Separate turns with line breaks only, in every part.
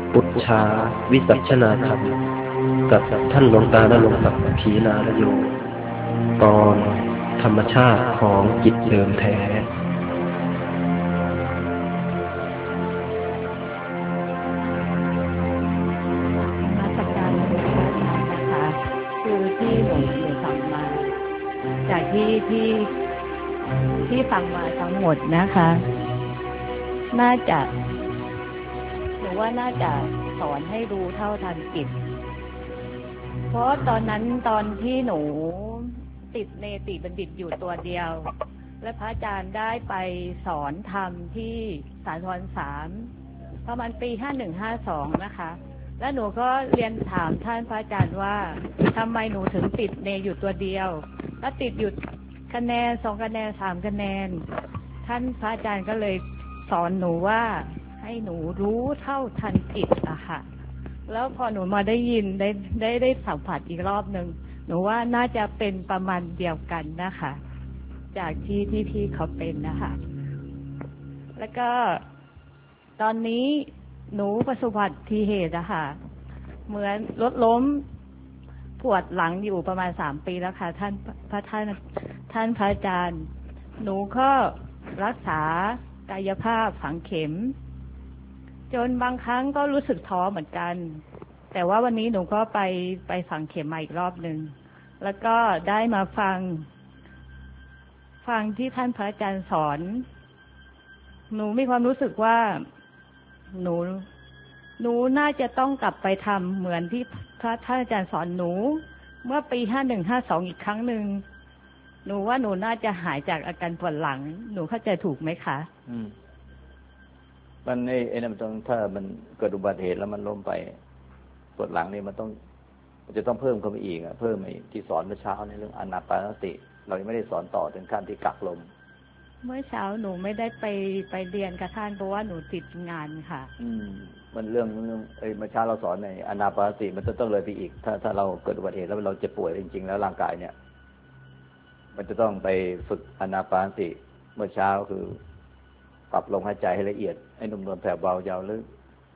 ปุจฉาวิสัชนาธรรมกับท่านหลวงตาณรงค์ศักดิ์ขีณานโยตอนธรรมชาติของจิตเดิมแท้
มาสักการะพระอาจารย์นะคะคือที่หนูฟังมาจากที่ฟังมาทั้งหมดนะคะน่าจะหนูว่าน่าจะสอนให้รู้เท่าทันจิตเพราะตอนนั้นตอนที่หนูติดเนติบัณฑิตอยู่ตัวเดียวและพระอาจารย์ได้ไปสอนธรรมที่สาธร3ประมาณปี5152นะคะแล้วหนูก็เรียนถามท่านพระอาจารย์ว่าทำไมหนูถึงติดเนอยู่ตัวเดียวแล้วติดอยู่คะแนน2คะแนน3คะแนนท่านพระอาจารย์ก็เลยสอนหนูว่าให้หนูรู้เท่าทันจิตอะค่ะแล้วพอหนูมาได้ยินได้สัมผัสอีกรอบหนึ่งหนูว่าน่าจะเป็นประมาณเดียวกันนะคะจากที่พี่เขาเป็นนะคะแล้วก็ตอนนี้หนูประสบอุบัติเหตุอะค่ะเหมือนรถล้มปวดหลังอยู่ประมาณ3 ปีแล้วค่ะท่านพระอาจารย์หนูก็รักษากายภาพฝังเข็มจนบางครั้งก็รู้สึกท้อเหมือนกันแต่ว่าวันนี้หนูก็ไปฝังเข็มมาอีกรอบหนึ่งแล้วก็ได้มาฟังที่ท่านพระอาจารย์สอนหนูมีความรู้สึกว่าหนูน่าจะต้องกลับไปทำเหมือนที่ท่านอาจารย์สอนหนูเมื่อปี5152อีกครั้งหนึ่งหนูว่าหนูน่าจะหายจากอาการปวดหลังหนูเข้าใจถูกไหมคะ
มันไอ้นั่นมันต้องถ้ามันเกิดอุบัติเหตุแล้วมันล้มไปปวดหลังนี่มันจะต้องเพิ่มเข้าไปอีกเพิ่มไอ้ที่สอนเมื่อเช้าในเรื่องอานาปานสติเรายังไม่ได้สอนต่อถึงขั้นที่กักลม
เมื่อเช้าหนูไม่ได้ไปเรียนกับท่านเพราะว่าหนูติดงานค่ะ
มันเรื่องเมื่อเช้าเราสอนในอานาปานสติมันจะต้องเลยไปอีกถ้าเราเกิดอุบัติเหตุแล้วเราเจ็บป่วยจริงๆแล้วร่างกายเนี่ยมันจะต้องไปฝึกอานาปานสติเมื่อเช้าคือปรับลมหายใจให้ละเอียดให้นุ่มนวลแผ่วเบายาวลึก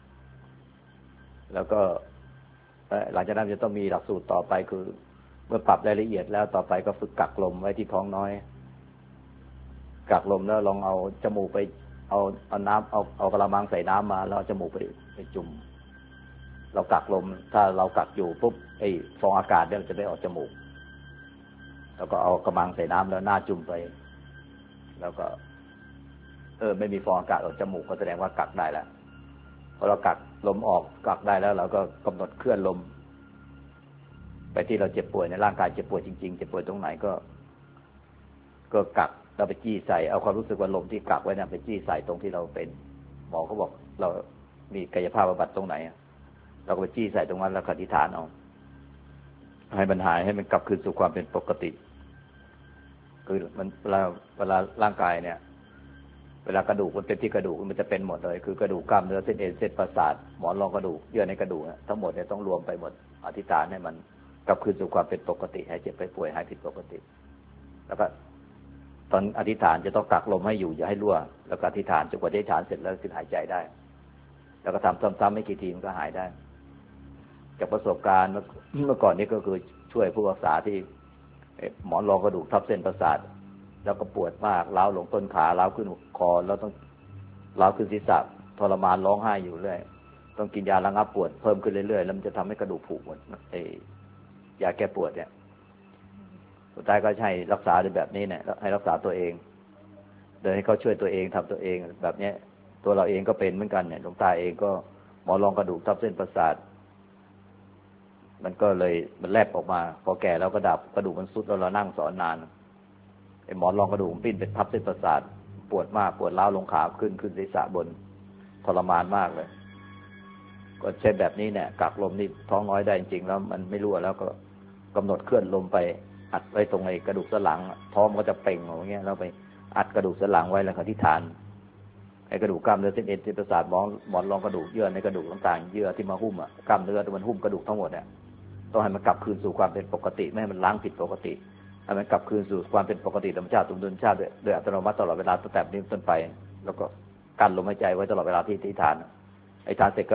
แล้วก็หลังจากนั้นจะต้องมีหลักสูตรต่อไปคือเมื่อปรับรายละเอียดแล้วต่อไปก็ฝึกกักลมไว้ที่ท้องน้อยกักลมแล้วลองเอาจมูกไปเอาน้ำเอากระมังใส่น้ำมาแล้วเอาจมูกไปจุ่มเรากักลมถ้าเรากักอยู่ปุ๊บไอ้ฟองอากาศเนี่ยมันจะได้ออกจมูกแล้วก็เอากระมังใส่น้ำแล้วหน้าจุ่มไปแล้วก็ไม่มีฟองอากาศออกจมูกก็แสดงว่ากักได้แล้วพอเรากักลมออกกักได้แล้วเราก็กำหนดเคลื่อนลมไปที่เราเจ็บป่วยในร่างกายเจ็บป่วยจริงๆเจ็บป่วยตรงไหนก็กักเราไปจี้ใส่เอาความรู้สึกว่าลมที่กักไว้เนี่ยไปจี้ใส่ตรงที่เราเป็นหมอเขาบอกเรามีกายภาพบำบัดตรงไหนเราก็ไปจี้ใส่ตรงนั้นแล้วอธิษฐานเอาให้มันหายให้มันกลับคืนสู่ความเป็นปกติคือมันเวลาร่างกายเนี่ยเวลากระดูกมันเป็นที่กระดูกมันจะเป็นหมดเลยคือกระดูกกล้ามเนื้อเส้นเอ็นเส้นประสาทหมอนรองกระดูกเยื่อในกระดูกทั้งหมดเนี่ยต้องรวมไปหมดอธิษฐานให้มันกลับคืนสู่ความเป็นปกติหายเจ็บไปป่วยหายผิดปกติแล้วก็ตอนอธิษฐานจะต้องกักลมให้อยู่อย่าให้รั่วแล้วก็อธิษฐานจนกว่าอธิษฐานเสร็จแล้วถึงหายใจได้แล้วก็ทำซ้ำๆไม่กี่ทีมันก็หายได้จากประสบการณ์เมื่อก่อนนี้ก็คือช่วยผู้รักษาที่หมอนรองกระดูกทับเส้นประสาทแล้วก็ปวดมากร้าวลงต้นขาร้าวขึ้นคอแล้วต้องร้าวขึ้นศีรษะทรมานร้องไห้อยู่เรื่อยต้องกินยาระงับปวดเพิ่มขึ้นเรื่อยๆแล้วมันจะทำให้กระดูกผุหมดยาแก้ปวดเนี่ยสุดท้ายก็ใช้รักษาในแบบนี้เนี่ยให้รักษาตัวเองโดยให้เขาช่วยตัวเองทำตัวเองแบบนี้ตัวเราเองก็เป็นเหมือนกันเนี่ยหลวงตาเองก็หมอนรองกระดูกทับเส้นประสาทมันก็เลยมันแลบออกมาพอแก่แล้วก็ดับกระดูกมันทรุดแล้วเรานั่งสอนนานไอ้หมอนรองกระดูกปิ้นเป็นทับเส้นประสาทปวดมากปวดร้าวลงขาขึ้นศีรษะบนทรมานมากเลยก็ใช้แบบนี้เนี่ยกักลมนี่ท้องน้อยได้จริงๆแล้วมันไม่รั่วแล้วก็กำหนดเคลื่อนลมไปอัดไว้ตรงไอ้กระดูกสันหลังท้องก็จะเป่งอย่างเงี้ยแล้วไปอัดกระดูกสันหลังไว้แล้วอธิษฐานไอ้กระดูกกล้ามเนื้อเส้นเอ็นเส้นประสาทหมอนรองกระดูกเยื่อในกระดูกต่างๆเยื่อที่มาหุ้มกล้ามเนื้อที่มันหุ้มกระดูกทั้งหมดเนี่ยต้องให้มันกลับคืนสู่ความเป็นปกติไม่ให้มันล้างผิดปกติให้มันกลับคืนสู่ความเป็นปกติธรรมชาติสมดุลชาติโดยอัตโนมัติตลอดเวลาตั้งแต่นี้ต้นไปแล้วก็กั้นลมหายใจไว้ตลอดเวลาที่อธิษฐานไอ้ฐานเสร็จก็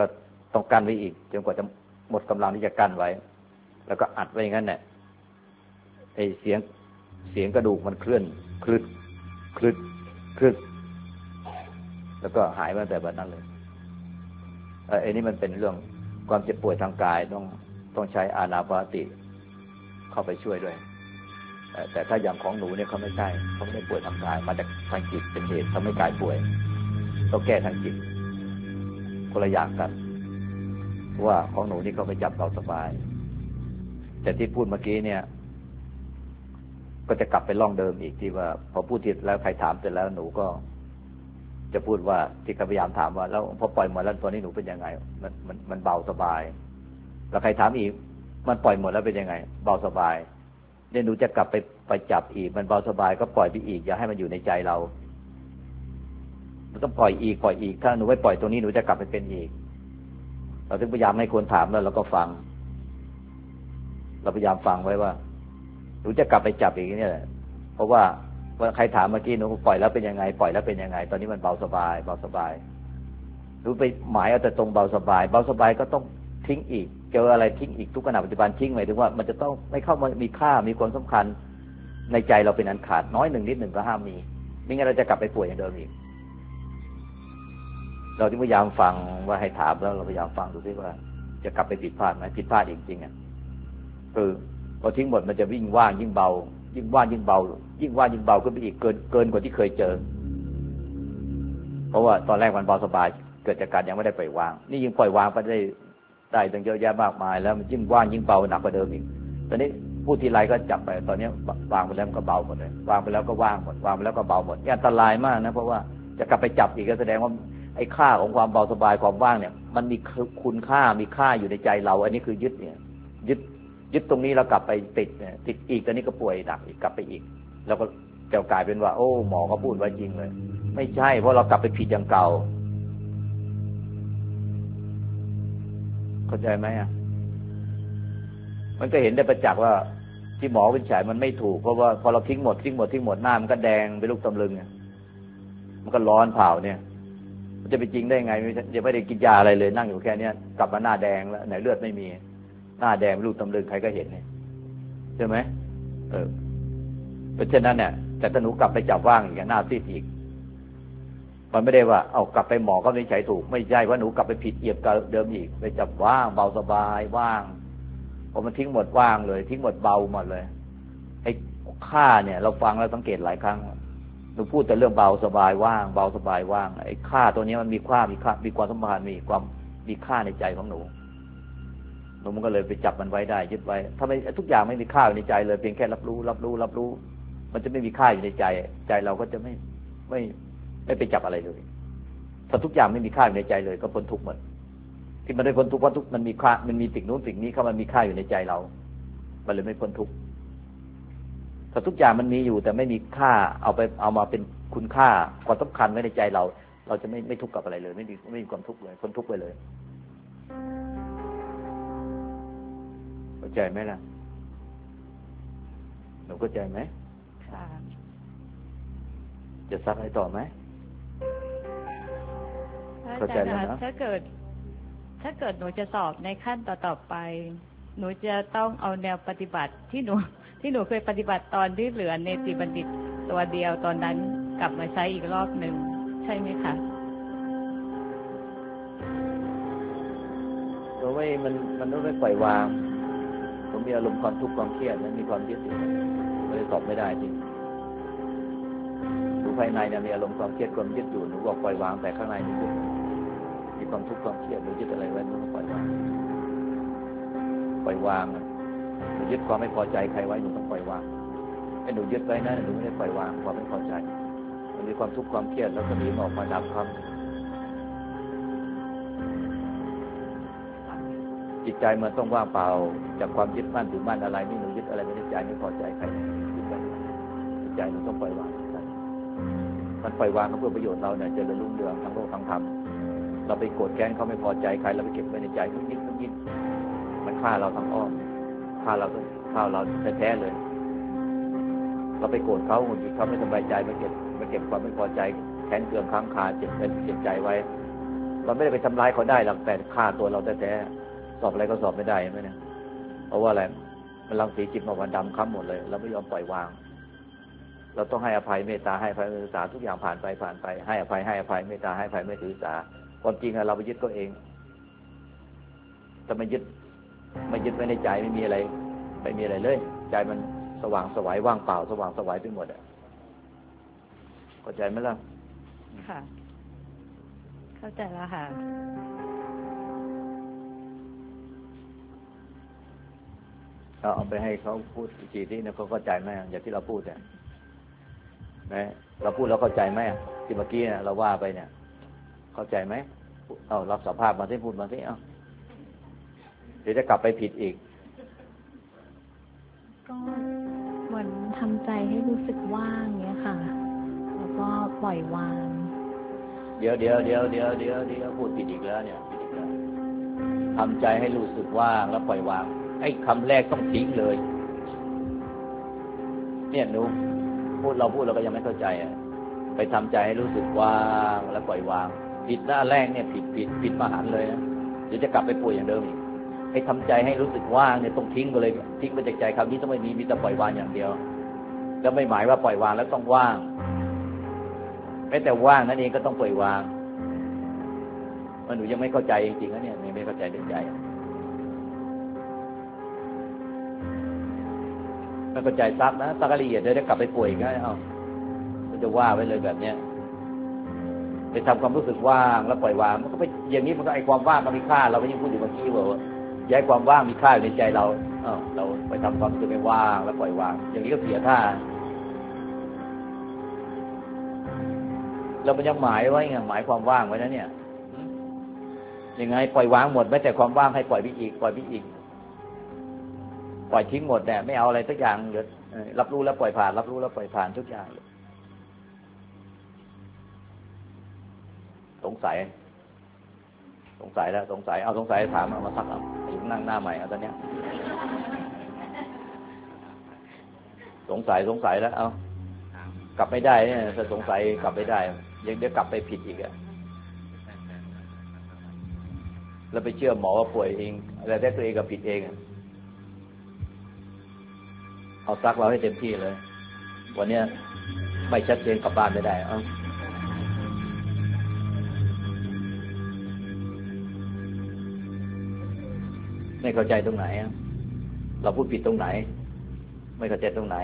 ต้องกั้นไว้อีกจนกว่าจะหมดกำลังที่จะกั้นไว้แล้วก็อัดไว้อย่างนั้นแหละไอ้เสียงกระดูกมันเคลื่อนคลึดคลึดคลึดแล้วก็หายไปแต่แบบนั้นเลยไอ้นี่มันเป็นเรื่องความเจ็บป่วยทางกายต้องใช้อานาปานสติเข้าไปช่วยด้วยแต่ถ้าอย่างของหนูเนี่ยเขาไม่ใช่เขาไม่ได้ป่วยทางกายมาจากทางจิตเป็นเหตุทำให้กายป่วยต้องแก้ทางจิตคนละอย่างกันว่าของหนูนี่เขาไปจับเราสบายแต่ที่พูดเมื่อกี้เนี่ยก็จะกลับไปร่องเดิมอีกที่ว่าพอพูดทีแล้วใครถามเสร็จแล้วหนูก็จะพูดว่าที่พยายามถามว่าแล้วพอปล่อยหมดแล้วตอนนี้หนูเป็นยังไงมันเบาสบายแล้วใครถามอีกมันปล่อยหมดแล้วเป็นยังไงเบาสบายเนี่ยหนูจะกลับไปจับอีกมันเบาสบายก็ปล่อยไปอีกอย่าให้มันอยู่ในใจเราต้องปล่อยอีกถ้าหนูไม่ปล่อยตรงนี้หนูจะกลับไปเป็นอีกเราถึงพยายามให้คนถามแล้วเราก็ฟังเราพยายามฟังไว้ว่าหนูจะกลับไปจับอีกเนี่ยเพราะว่าใครถามเมื่อกี้หนูปล่อยแล้วเป็นยังไงปล่อยแล้วเป็นยังไงตอนนี้มันเบาสบายหนูไปหมายเอาแต่ตรงเบาสบายก็ต้องทิ้งอีกเจออะไรทิ้งอีกทุกขณะปัจจุบันทิ้งหมายถึงว่ามันจะต้องไม่เข้ามามีค่ามีความสำคัญในใจเราเป็นอันขาดน้อยหนึ่งนิดหนึ่งก็ห้ามมีไม่งั้นเราจะกลับไปป่วยอย่างเดิมอีกเราที่พยายามฟังว่าให้ถามแล้วเราพยายามฟังดูซิว่าจะกลับไปผิดพลาดไหมผิดพลาดจริงๆอ่ะคือพอทิ้งหมดมันจะวิ่งว่างยิ่งเบายิ่งว่างยิ่งเบายิ่งว่างยิ่งเบาขึ้นไปอีกเกินกว่าที่เคยเจอเพราะว่าตอนแรกมันเบาสบายเกิดจากการยังไม่ได้ปล่อยวางนี่ยิ่งปล่อยวางไปได้ตั้งเยอะแยะมากมายแล้วมันยิ่งว่างยิ่งเบาหนักกว่าเดิมอีกตอนนี้พูดทีไรก็จับไปตอนนี้วางไปแล้วก็เบาหมดเลยวางไปแล้วก็ว่างหมดวางไปแล้วก็เบาหมดนี่อันตรายมากนะเพราะว่าจะกลับไปจับอีกก็แสดงว่าไอ้ค่าของความเบาสบายความว่างเนี่ยมันมีคุณค่ามีค่าอยู่ในใจเราอันนี้คือยึดเนี่ยยึดตรงนี้แล้วกลับไปติดเนี่ยติดอีกตอนนี้ก็ป่วยหนักอีกกลับไปอีกแล้วก็จะกลายเป็นว่าโอ้หมอก็พูดไว้จริงเลยไม่ใช่เพราะเรากลับไปผิดอย่างเก่าเข้าใจไหมอ่ะมันก็เห็นได้ประจักษ์ว่าที่หมอวินิจฉัยมันไม่ถูกเพราะว่าพอเราทิ้งหมดหน้ามันก็แดงเป็นลูกตำลึงมันก็ร้อนเผาเนี่ยมันจะไปจริงได้ไงจะไม่ได้กินยาอะไรเลยนั่งอยู่แค่นี้กลับมาหน้าแดงแล้วไหนเลือดไม่มีหน้าแดงลูกตำลึงใครก็เห็นเนี่ยใช่ไหมเพราะฉะนั้นเนี่ยแต่ถ้าหนูกลับไปจับว่างอย่างหน้าซีดอีกมันไม่ได้ว่าเอากลับไปหมอก็ไม่ใช่ถูกไม่ใช่ว่าหนูกลับไปผิดเอียบกับเดิมอีกไปจับว่างเบาสบายว่างพอมันทิ้งหมดว่างเลยทิ้งหมดเบาหมดเลยไอ้ค่าเนี่ยเราฟังแล้วสังเกตหลายครั้งหนูพูดแต่เรื่องเบาสบายว่างเบาสบายว่างไอ้ค่าตัวนี้มันมีความสัมพันธ์มีค่าในใจของหนูมันก็เลยไปจับมันไว้ได้ยึดไว้ถ้าไม่ทุกอย่างไม่มีค่าอยู่ในใจเลยเพียงแค่รับรู้มันจะไม่มีค่าอยู่ในใจเราก็จะไม่ไปจับอะไรเลยถ้าทุกอย่างไม่มีค่าอยู่ในใจเลยก็พ้นทุกข์หมดที่มันได้พ้นทุกข์เพราะทุกข์มันมีค่ามันมีสิ่งนู้นสิ่งนี้เข้ามามีค่าอยู่ในใจเรามันเลยไม่พ้นทุกข์ถ้าทุกอย่างมันมีอยู่แต่ไม่มีค่าเอามาเป็นคุณค่าความสำคัญไว้ในใจเราจะไม่ทุกข์กับอะไรเลยไม่มีความทุกข์เลยพ้นทุกข์ไปเลยเข้าใจไหมล่ะหนูเข้าใจไหม
ค่ะ
จะซักให้ต่อไหมเข้าใจแล้วนะ
ถ้าเกิดหนูจะสอบในขั้นต่อไปหนูจะต้องเอาแนวปฏิบัติที่หนูเคยปฏิบัติตอนที่เหลือเนติบัณฑิตตัวเดียวตอนนั้นกลับมาใช้อีกรอบหนึ่งใช่ไหมคะ
เพราะว่ามันต้องไม่ปล่อยวางผมมีอารมณ์ความทุกข์ความเครียดและมีความยึดอยู่เลยสอบไม่ได้จริงดูภายในเนี่ยมีอารมณ์ความเครียดความยึดอยู่หนูบอกปล่อยวางแต่ข้างในนี่มีความทุกข์ความเครียดหนูยึดอะไรไว้หนูต้องปล่อยวางหนูยึดความไม่พอใจใครไว้หนูต้องปล่อยวางไอ้หนูยึดไว้นะหนูไม่ได้ปล่อยวางความไม่พอใจมันมีความทุกข์ความเครียดแล้วก็หนีออกมาดับความจิตใจมันต้องว่างเปล่าจากความยึดมั่นถือมั่นอะไรนี่หนูยึดอะไรไม่ได้ใจไม่พอใจใครยึดไว้จิตใจหนูต้องปล่อยวางมันปล่อยวางเพื่อประโยชน์เราเนี่ยจะรุ่งเรืองทั้งโลกทั้งธรรมเราไปโกรธแค้นเขาไม่พอใจใครเราไปเก็บไว้ในใจทุกยิดมันฆ่าเราทั้งอ้อมฆ่าเราแท้ๆเลยเราไปโกรธเขาหงุดหงิดเขาไม่สบายใจมาเก็บความไม่พอใจแค้นเคืองค้างคาเจ็บใจไว้มันไม่ได้ไปทำร้ายเขาได้หรอกแต่ฆ่าตัวเราแท้ๆสอบอะไรก็สอบไม่ได้ไหมเนี่ยเพราะว่าอะไรมันรังสีจิตมาวันดำค้ำหมดเลยเราไม่ยอมปล่อยวางเราต้องให้อภัยเมตตาให้อภัยไม่ถือสาทุกอย่างผ่านไปให้อภัยเมตตาให้อภัยไม่ถือสาความจริงเราไปยึดตัวเองแต่ไม่ยึดไว้ในใจไม่มีอะไรเลยใจมันสว่างไสวว่างเปล่าสว่างไสวไปหมดเข้าใจไหมล่ะ
ค่ะเข้าใจแล้วค่ะ
เอาไปให้เขาพูดอีกทีที่เขาเข้าใจไหมอย่างที่เราพูดเนี่ยนะเราพูดแล้วเข้าใจไหมที่เมื่อกี้เราว่าไปเนี่ยเข้าใจไหมเอารับสภาพมาที่พูดมาที่เดี๋ยวจะกลับไปผิดอีก
ก็เหมือนทำใจให้รู้สึกว่างเงี้ยค่ะแล้วก็ปล่อยวาง
เดี๋ยวพูดผิดอีกแล้วเนี่ยทำใจให้รู้สึกว่างแล้วปล่อยวางไอ้คำแรกต้องทิ้งเลยเนี่ยหนูเราพูดเราก็ยังไม่เข้าใจไปทำใจให้รู้สึกว่างแล้วปล่อยวางผิดหน้าแรกเนี่ยผิดมหันต์เลยนะเดี๋ยวจะกลับไปป่วยอย่างเดิมอีกไอ้ทำใจให้รู้สึกว่างเนี่ยต้องทิ้งไปเลยทิ้งไปจากใจคำนี้ต้องไม่มีแต่ปล่อยวางอย่างเดียวแล้วไม่หมายว่าปล่อยวางแล้วต้องว่างแม้แต่ว่างนั่นเองก็ต้องปล่อยวางมันหนูยังไม่เข้าใจจริงๆนะเนี่ยไม่เข้าใจด้วยใจไม่เข้าใจซักนะซักละเอียดเดี๋ยวจะกลับไปป่วยอีกนะมันจะว่าไว้เลยแบบเนี้ยไปทำความรู้สึกว่างแล้วปล่อยวางมันก็ไปอย่างนี้มันก็ไอความว่างก็มีค่าเราไม่ยังพูดอยู่เมื่อกี้ว่าย้ายความว่างมีค่าในใจเราเราไปทำความรู้สึกไม่ว่างแล้วปล่อยวางอย่างนี้ก็เสียท่าเรามันยังหมายไว้ไงหมายความว่างไว้นะเนี่ยยังไงปล่อยวางหมดแม้แต่ความว่างให้ปล่อยไปอีกปล่อยทิ้งหมดแต่ไม่เอาอะไรสักอย่างเดี๋ยวรับรู้แล้วปล่อยผ่านรับรู้แล้วปล่อยผ่านทุกอย่างสงสัยแล้วสงสัยถามเอามาซักเอาอยู่นั่งหน้าใหม่เอาตอนเนี้ยสงสัยแล้วเอากลับไม่ได้เนี่ยถ้าสงสัยกลับไม่ได้ยังเดี๋ยวกลับไปผิดอีกแล้วไปเชื่อหมอว่าป่วยเองอะไรแต่ตัวเองก็ผิดเองเอาซักเราให้เต็มที่เลยวันนี้ไม่ชัดเจนกลับบ้านไม่ได้ไม่เข้าใจตรงไหนเราพูดผิดตรงไหนไม่เข้าใจตรงไหน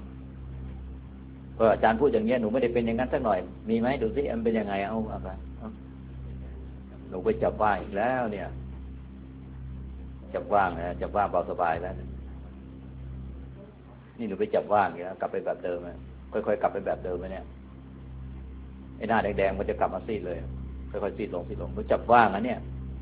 อาจารย์พูดอย่างเงี้ยหนูไม่ได้เป็นอย่างนั้นสักหน่อยมีไหมดูสิมันเป็นยังไงไปหนูไปจับว่างอีกแล้วเนี่ยจับว่างนะจับว่างเบาสบายแล้วนี่หนูไปจับว่างอีกแล้วกลับไปแบบเดิมค่อยๆกลับไปแบบเดิมเนี่ยไอ้หน้าแดงๆมันจะกลับมาซีดเลยค่อยๆซีดลงหนูจับว่างนะเนี่ย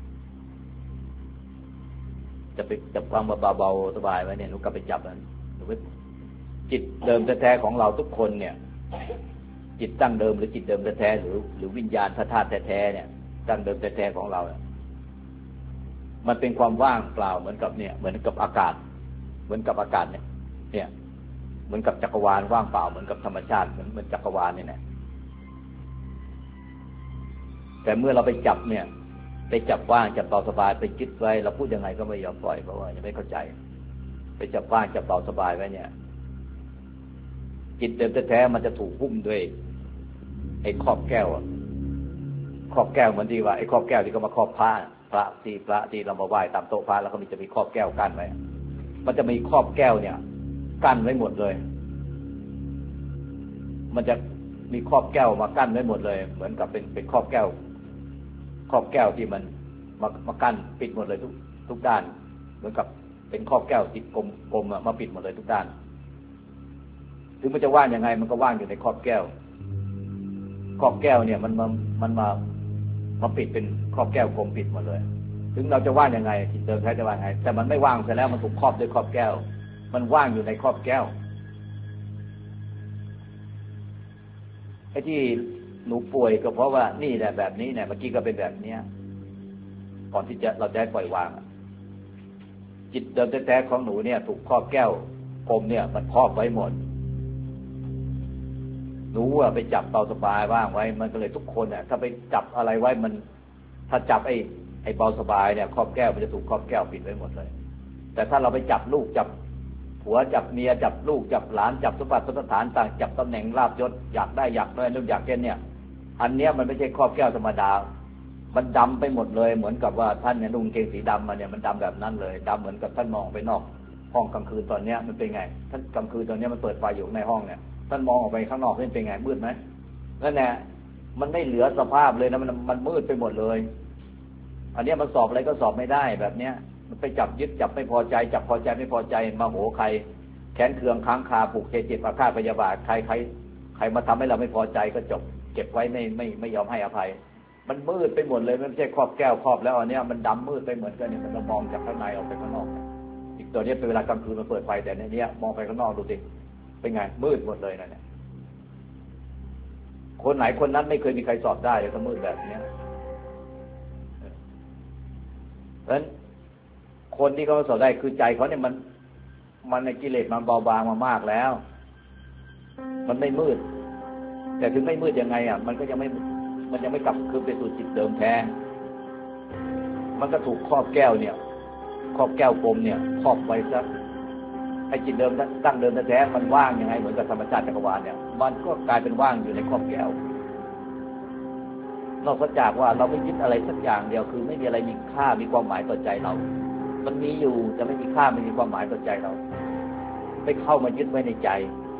จะไปจับว่างเบาๆสบายไว้เนี่ยหนูกลับไปจับมันหนูไปจิตเดิมแท้ๆของเราทุกคนเนี่ยจิตตั้งเดิมหรือจิตเดิมแท้ๆหรือวิญญาณธาตุแท้ๆเนี่ยตั้งเดิมแท้ๆของเรามันเป็นความว่างเปล่าเหมือนกับอากาศเหมือนกับอากาศเนี่ยเหมือนกับจักรวาลว่างเปล่าเหมือนกับธรรมชาติเหมือนจักรวาลนี่แหละแต่เมื่อเราไปจับเนี่ยไปจับว่างจับเบาสบายไปยึดไว้เราพูดยังไงก็ไม่ยอมปล่อยเพราะว่ายังไม่เข้าใจไปจับว่างจับเบาสบายไว้เนี่ยจิตเดิมแท้ๆมันจะถูกหุ้มด้วยไอ้ครอบแก้วครอบแก้วเหมือนที่ว่าไอ้ครอบแก้วที่เขามาครอบพระที่เรามาไหว้ตามโต๊ะพระแล้วก็จะมีครอบแก้วกั้นไว้มันจะมีครอบแก้วเนี่ยกั้นไว้หมดเลยมันจะมีครอบแก้วมากั้นไว้หมดเลยเหมือนกับเป็นครอบแก้วที่มันมากั้นปิดหมดเลยทุกด้านเหมือนกับเป็นครอบแก้วติดกลมมาปิดหมดเลยทุกด้านถึงมันจะว่างยังไงมันก็ว่างอยู่ในครอบแก้วเนี่ยมันมาปิดเป็นครอบแก้วกลมปิดหมดเลยถึงเราจะว่างยังไงจิตเดิมแท้จะว่างไงแต่มันไม่ว่างเสร็จแล้วมันถูกครอบด้วยครอบแก้วมันว่างอยู่ในครอบแก้วไอ้ที่หนูป่วยก็เพราะว่านี่แหละแบบนี้เนี่ยเมื่อกี้ก็เป็นแบบเนี้ยก่อนที่เราจะปล่อยวางจิตเดิมแท้ๆของหนูเนี่ยถูกครอบแก้วกลมเนี่ยมันครอบไว้หมดหนูไปจับเบาสบายว่างไว้มันก็เลยทุกคนเนี่ยถ้าไปจับอะไรไว้มันถ้าจับไอ้เบาสบายเนี่ยครอบแก้วมันจะถูกครอบแก้วปิดไว้หมดเลยแต่ถ้าเราไปจับลูกจับผัวจับเมียจับลูกจับหลานจับสมบัติสถานต่างจับตำแหน่งลาภยศอยากได้นู่นอยากเป็นเนี่ยอันเนี้ยมันไม่ใช่ครอบแก้วธรรมดามันดำไปหมดเลยเหมือนกับว่าท่านเนี่ยนุ่งเกงสีดำมาเนี่ยมันดำแบบนั้นเลยดำเหมือนกับท่านมองไปนอกห้องกลางคืนตอนเนี้ยมันเป็นไงท่านกลางคืนตอนเนี้ยมันเปิดไฟอยู่ในห้องเนี่ยท่านมองออกไปข้างนอกนี่เป็นไงมืดไหมนั่นแหละมันไม่เหลือสภาพเลยนะมันมืดไปหมดเลยอันนี้มันสอบอะไรก็สอบไม่ได้แบบเนี้ยมันไปจับยึดจับไม่พอใจจับพอใจไม่พอใจมาโหใครแค้นเคืองค้างคาผูกเจ็บอาฆาตพยาบาทใครมาทำให้เราไม่พอใจก็จบเก็บไว้ไม่ยอมให้อภัยมันมืดไปหมดเลยไม่ใช่ครอบแก้วครอบแล้วอันนี้มันดำมืดไปเหมือนกันเนี่ยมันมองจากข้างในออกไปข้างนอกอีกตัวนี้เป็นเวลากลางคืนมันเปิดไฟแต่ในนี้มองไปข้างนอกดูสิเป็นไงมืดหมดเลยนะเนี่ยคนไหนคนนั้นไม่เคยมีใครสอบได้เลยถ้ามืดแบบนี้เพราะฉะนั้นคนที่เขาสอบได้คือใจเขาเนี่ยมันในกิเลสมันเบาบางมามากแล้วมันไม่มืดแต่ถึงไม่มืดยังไงอ่ะมันยังไม่กลับคืนไปสู่จิตเดิมแท้มันก็ถูกครอบแก้วเนี่ยครอบแก้วกลมเนี่ยครอบไว้ซะไอ้จิตเดิมตั้งเดิมแท้มันว่างยังไงเหมือนกับธรรมชาติจักรวาลเนี่ยมันก็กลายเป็นว่างอยู่ในครอบแก้วนอกจากว่าเราไม่ยึดอะไรสักอย่างเดียวคือไม่มีอะไรมีค่ามีความหมายต่อใจเรามันมีอยู่แต่ไม่มีค่าไม่มีความหมายต่อใจเราไม่เข้ามายึดไว้ในใจ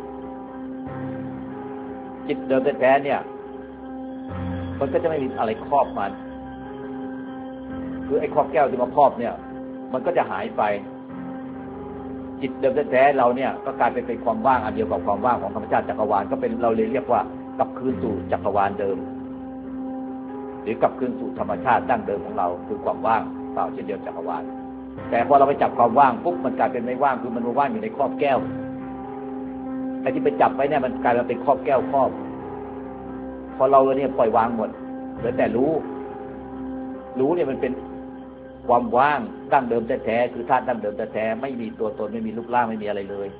จิตเดิมแท้เนี่ยมันก็จะไม่มีอะไรครอบมันคือไอ้ครอบแก้วที่มาครอบเนี่ยมันก็จะหายไปจิตเดิมแท้เราเนี่ยก็กลายเป็นความว่างอันเดียวกับความว่างของธรรมชาติจักรวาลก็เป็นเราเลยเรียกว่ากลับคืนสู่จักรวาลเดิมหรือกลับคืนสู่ธรรมชาติดั้งเดิมของเราคือความว่างเปล่าเช่นเดียวจักรวาลแต่พอเราไปจับความว่างปุ๊บมันกลายเป็นไม่ว่างคือมันว่างอยู่ในครอบแก้วไอ้ที่ไปจับไว้เนี่ยมันกลายมาเป็นครอบแก้วครอบพอเราเนี่ยปล่อยวางหมดเหลือแต่รู้เนี่ยมันเป็นความว่างดั้งเดิมแท้ๆคือธาตุดั้งเดิมแท้ๆไม่มีตัวตนไม่มีรูปร่างไม่มีอะไรเลย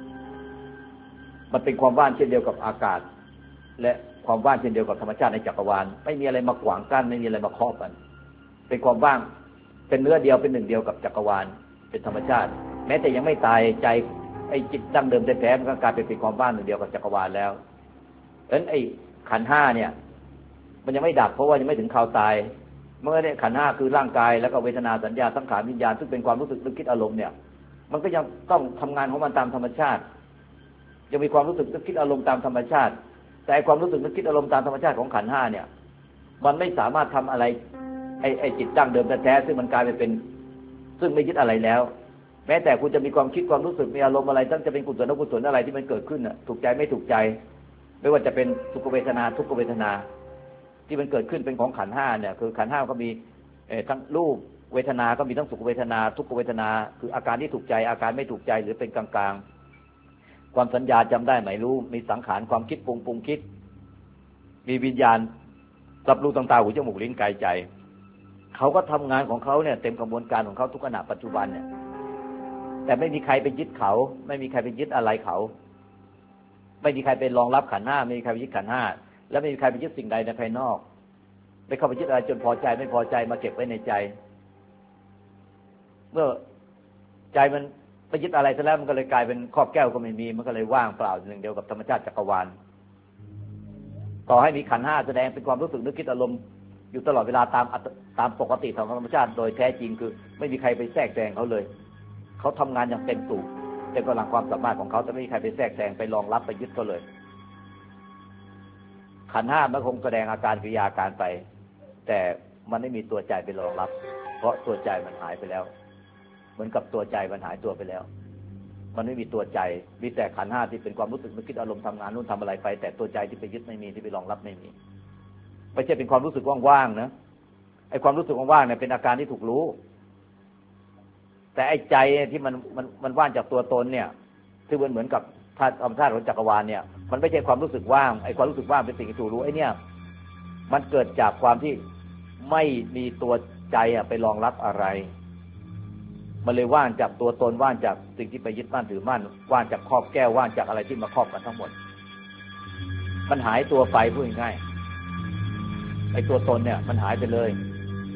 มันเป็นความว่างเช่นเดียวกับอากาศและความว่างเช่นเดียวกับธรรมชาติในจักรวาลไม่มีอะไรมาขวางกั้นไม่มีอะไรมาครอบกันเป็นความว่างเป็นเนื้อเดียวเป็นหนึ่งเดียวกับจักรวาลเป็นธรรมชาติแม้แต่ยังไม่ตายใจไอ้จิตดั้งเดิมแท้ๆมันก็กลายเป็นความว่างหนึ่งเดียวกับจักรวาลแล้วเพราะฉะนั้นไอ้ขันธ์5เนี่ยมันยังไม่ดับเพราะว่ายังไม่ถึงคราวตายเมื่อเนี่ยขันธ์5คือร่างกายแล้วก็เวทนาสัญญาสังขารวิญญาณซึ่งเป็นความรู้สึกนึกคิดอารมณ์เนี่ยมันก็ยังต้องทำงานของมันตามธรรมชาติยังมีความรู้สึกนึกคิดอารมณ์ตามธรรมชาติแต่ความรู้สึกนึกคิดอารมณ์ตามธรรมชาติของขันธ์5เนี่ยมันไม่สามารถทำอะไรไอ้จิตดั้งเดิมแท้ๆซึ่งมันกลายไปเป็นซึ่งไม่ยึดอะไรแล้วแม้แต่คุณจะมีความคิดความรู้สึกมีอารมณ์อะไรทั้งจะเป็นกุศลอกุศลอะไรที่มันเกิดขึ้นน่ะถูกใจไม่ถูกใจไม่ว่าจะเป็นสุขเวทนาทุกขเวทนาที่มันเกิดขึ้นเป็นของขันธ์5เนี่ยคือขันธ์5ก็มีทั้งรูปเวทนาก็มีทั้งสุขเวทนาทุกขเวทนาคืออาการที่ถูกใจอาการไม่ถูกใจหรือเป็นกลางๆความสัญญาจำได้หมายรู้มีสังขารความคิดปรุงคิดมีวิญญาณรับรู้ต่างๆหูจมูกลิ้นกายใจเขาก็ทำงานของเขาเนี่ยเต็มกระบวนการของเขาทุกขณะปัจจุบันเนี่ยแต่ไม่มีใครไปยึดเขาไม่มีใครไปยึดอะไรเขาไม่มีใครไปรองรับขันธ์5ไม่มีใครไปยึดขันธ์5และไม่มีใครไปยึดสิ่งใดในภายนอกไปเข้าไปยึดอะไรจนพอใจไม่พอใจมาเก็บไว้ในใจเมื่อใจมันไปยึดอะไรซะแล้วมันก็เลยกลายเป็นครอบแก้วก็ไม่มีมันก็เลยว่างเปล่าหนึ่งเดียวกับธรรมชาติจักรวาลต่อให้มีขันธ์5แสดงเป็นความรู้สึกนึกคิดอารมณ์อยู่ตลอดเวลาตามปกติของธรรมชาติโดยแท้จริงคือไม่มีใครไปแทรกแซงเขาเลยเขาทำงานอย่างเต็มสูบเต็มกำลังความสามารถของเขาแต่ไม่มีใครไปแทรกแซงไปรองรับไปยึดเขาเลยขันธ์5มันคงแสดงอาการกิริยาการไปแต่มันไม่มีตัวใจไปรองรับเพราะตัวใจมันหายไปแล้วเหมือนกับตัวใจมันหายตัวไปแล้วมันไม่มีตัวใจมีแต่ขันธ์5ที่เป็นความรู้สึกนึกคิดอารมณ์ทำงานนู่นทำอะไรไปแต่ตัวใจที่ไปยึดไม่มีที่ไปรองรับไม่มีไม่ใช่เป็นความรู้สึกว่างๆนะไอ้ความรู้สึกว่างๆเนี่ยเป็นอาการที่ถูกรู้แต่ไอ้ใจที่มันว่างจากตัวตนเนี่ยที่มันเหมือนกับธรรมชาติของจักรวาลเนี่ยมันไม่ใช่ความรู้สึกว่างไอ้ความรู้สึกว่างเป็นสิ่งที่ถูกรู้ไอ้เนี่ยมันเกิดจากความที่ไม่มีตัวใจไปรองรับอะไรมันเลยว่างจากตัวตนว่างจากสิ่งที่ไปยึดมั่นถือมั่นว่างจากครอบแก้วว่างจากอะไรที่มาครอบกันทั้งหมดมันหายตัวไปพูดง่ายๆไอ้ตัวตนเนี่ยมันหายไปเลย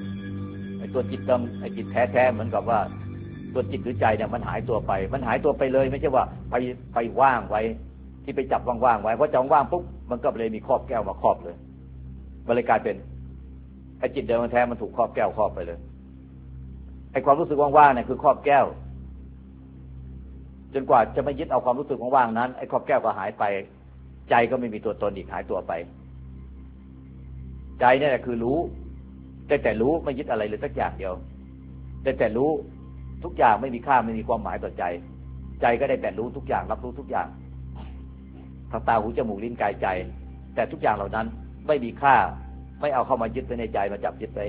ตัวจิตไอ้จิตแท้ๆเหมือนกับว่าตัวจิตหรือใจเนี่ยมันหายตัวไปมันหายตัวไปเลยไม่ใช่ว่าไปว่างไว้ที่ไปจับว่างๆไว้เพราะจับว่างปุ๊บมันก็เลยมีครอบแก้วมาครอบเลยมันเลยกลายเป็นไอ้จิตเดิมแท้มันถูกครอบแก้วครอบไปเลยไอ้ความรู้สึกว่างๆเนี่ยคือครอบแก้วจนกว่าจะไม่ยึดเอาความรู้สึกว่างๆนั้นไอ้ครอบแก้วก็หายไปใจก็ไม่มีตัวตนอีกหายตัวไปใจเนี่ยคือรู้แต่รู้ไม่ยึดอะไรเลยสักอย่างเดียวแต่รู้ทุกอย่างไม่มีค่าไม่มีความหมายต่อใจใจก็ได้แต่รู้ทุกอย่างรับรู้ทุกอย่างทางตาหูจมูกลิ้นกายใจแต่ทุกอย่างเหล่านั้นไม่มีค่าไม่เอาเข้ามายึดไว้ในใจมาจับยึดไว้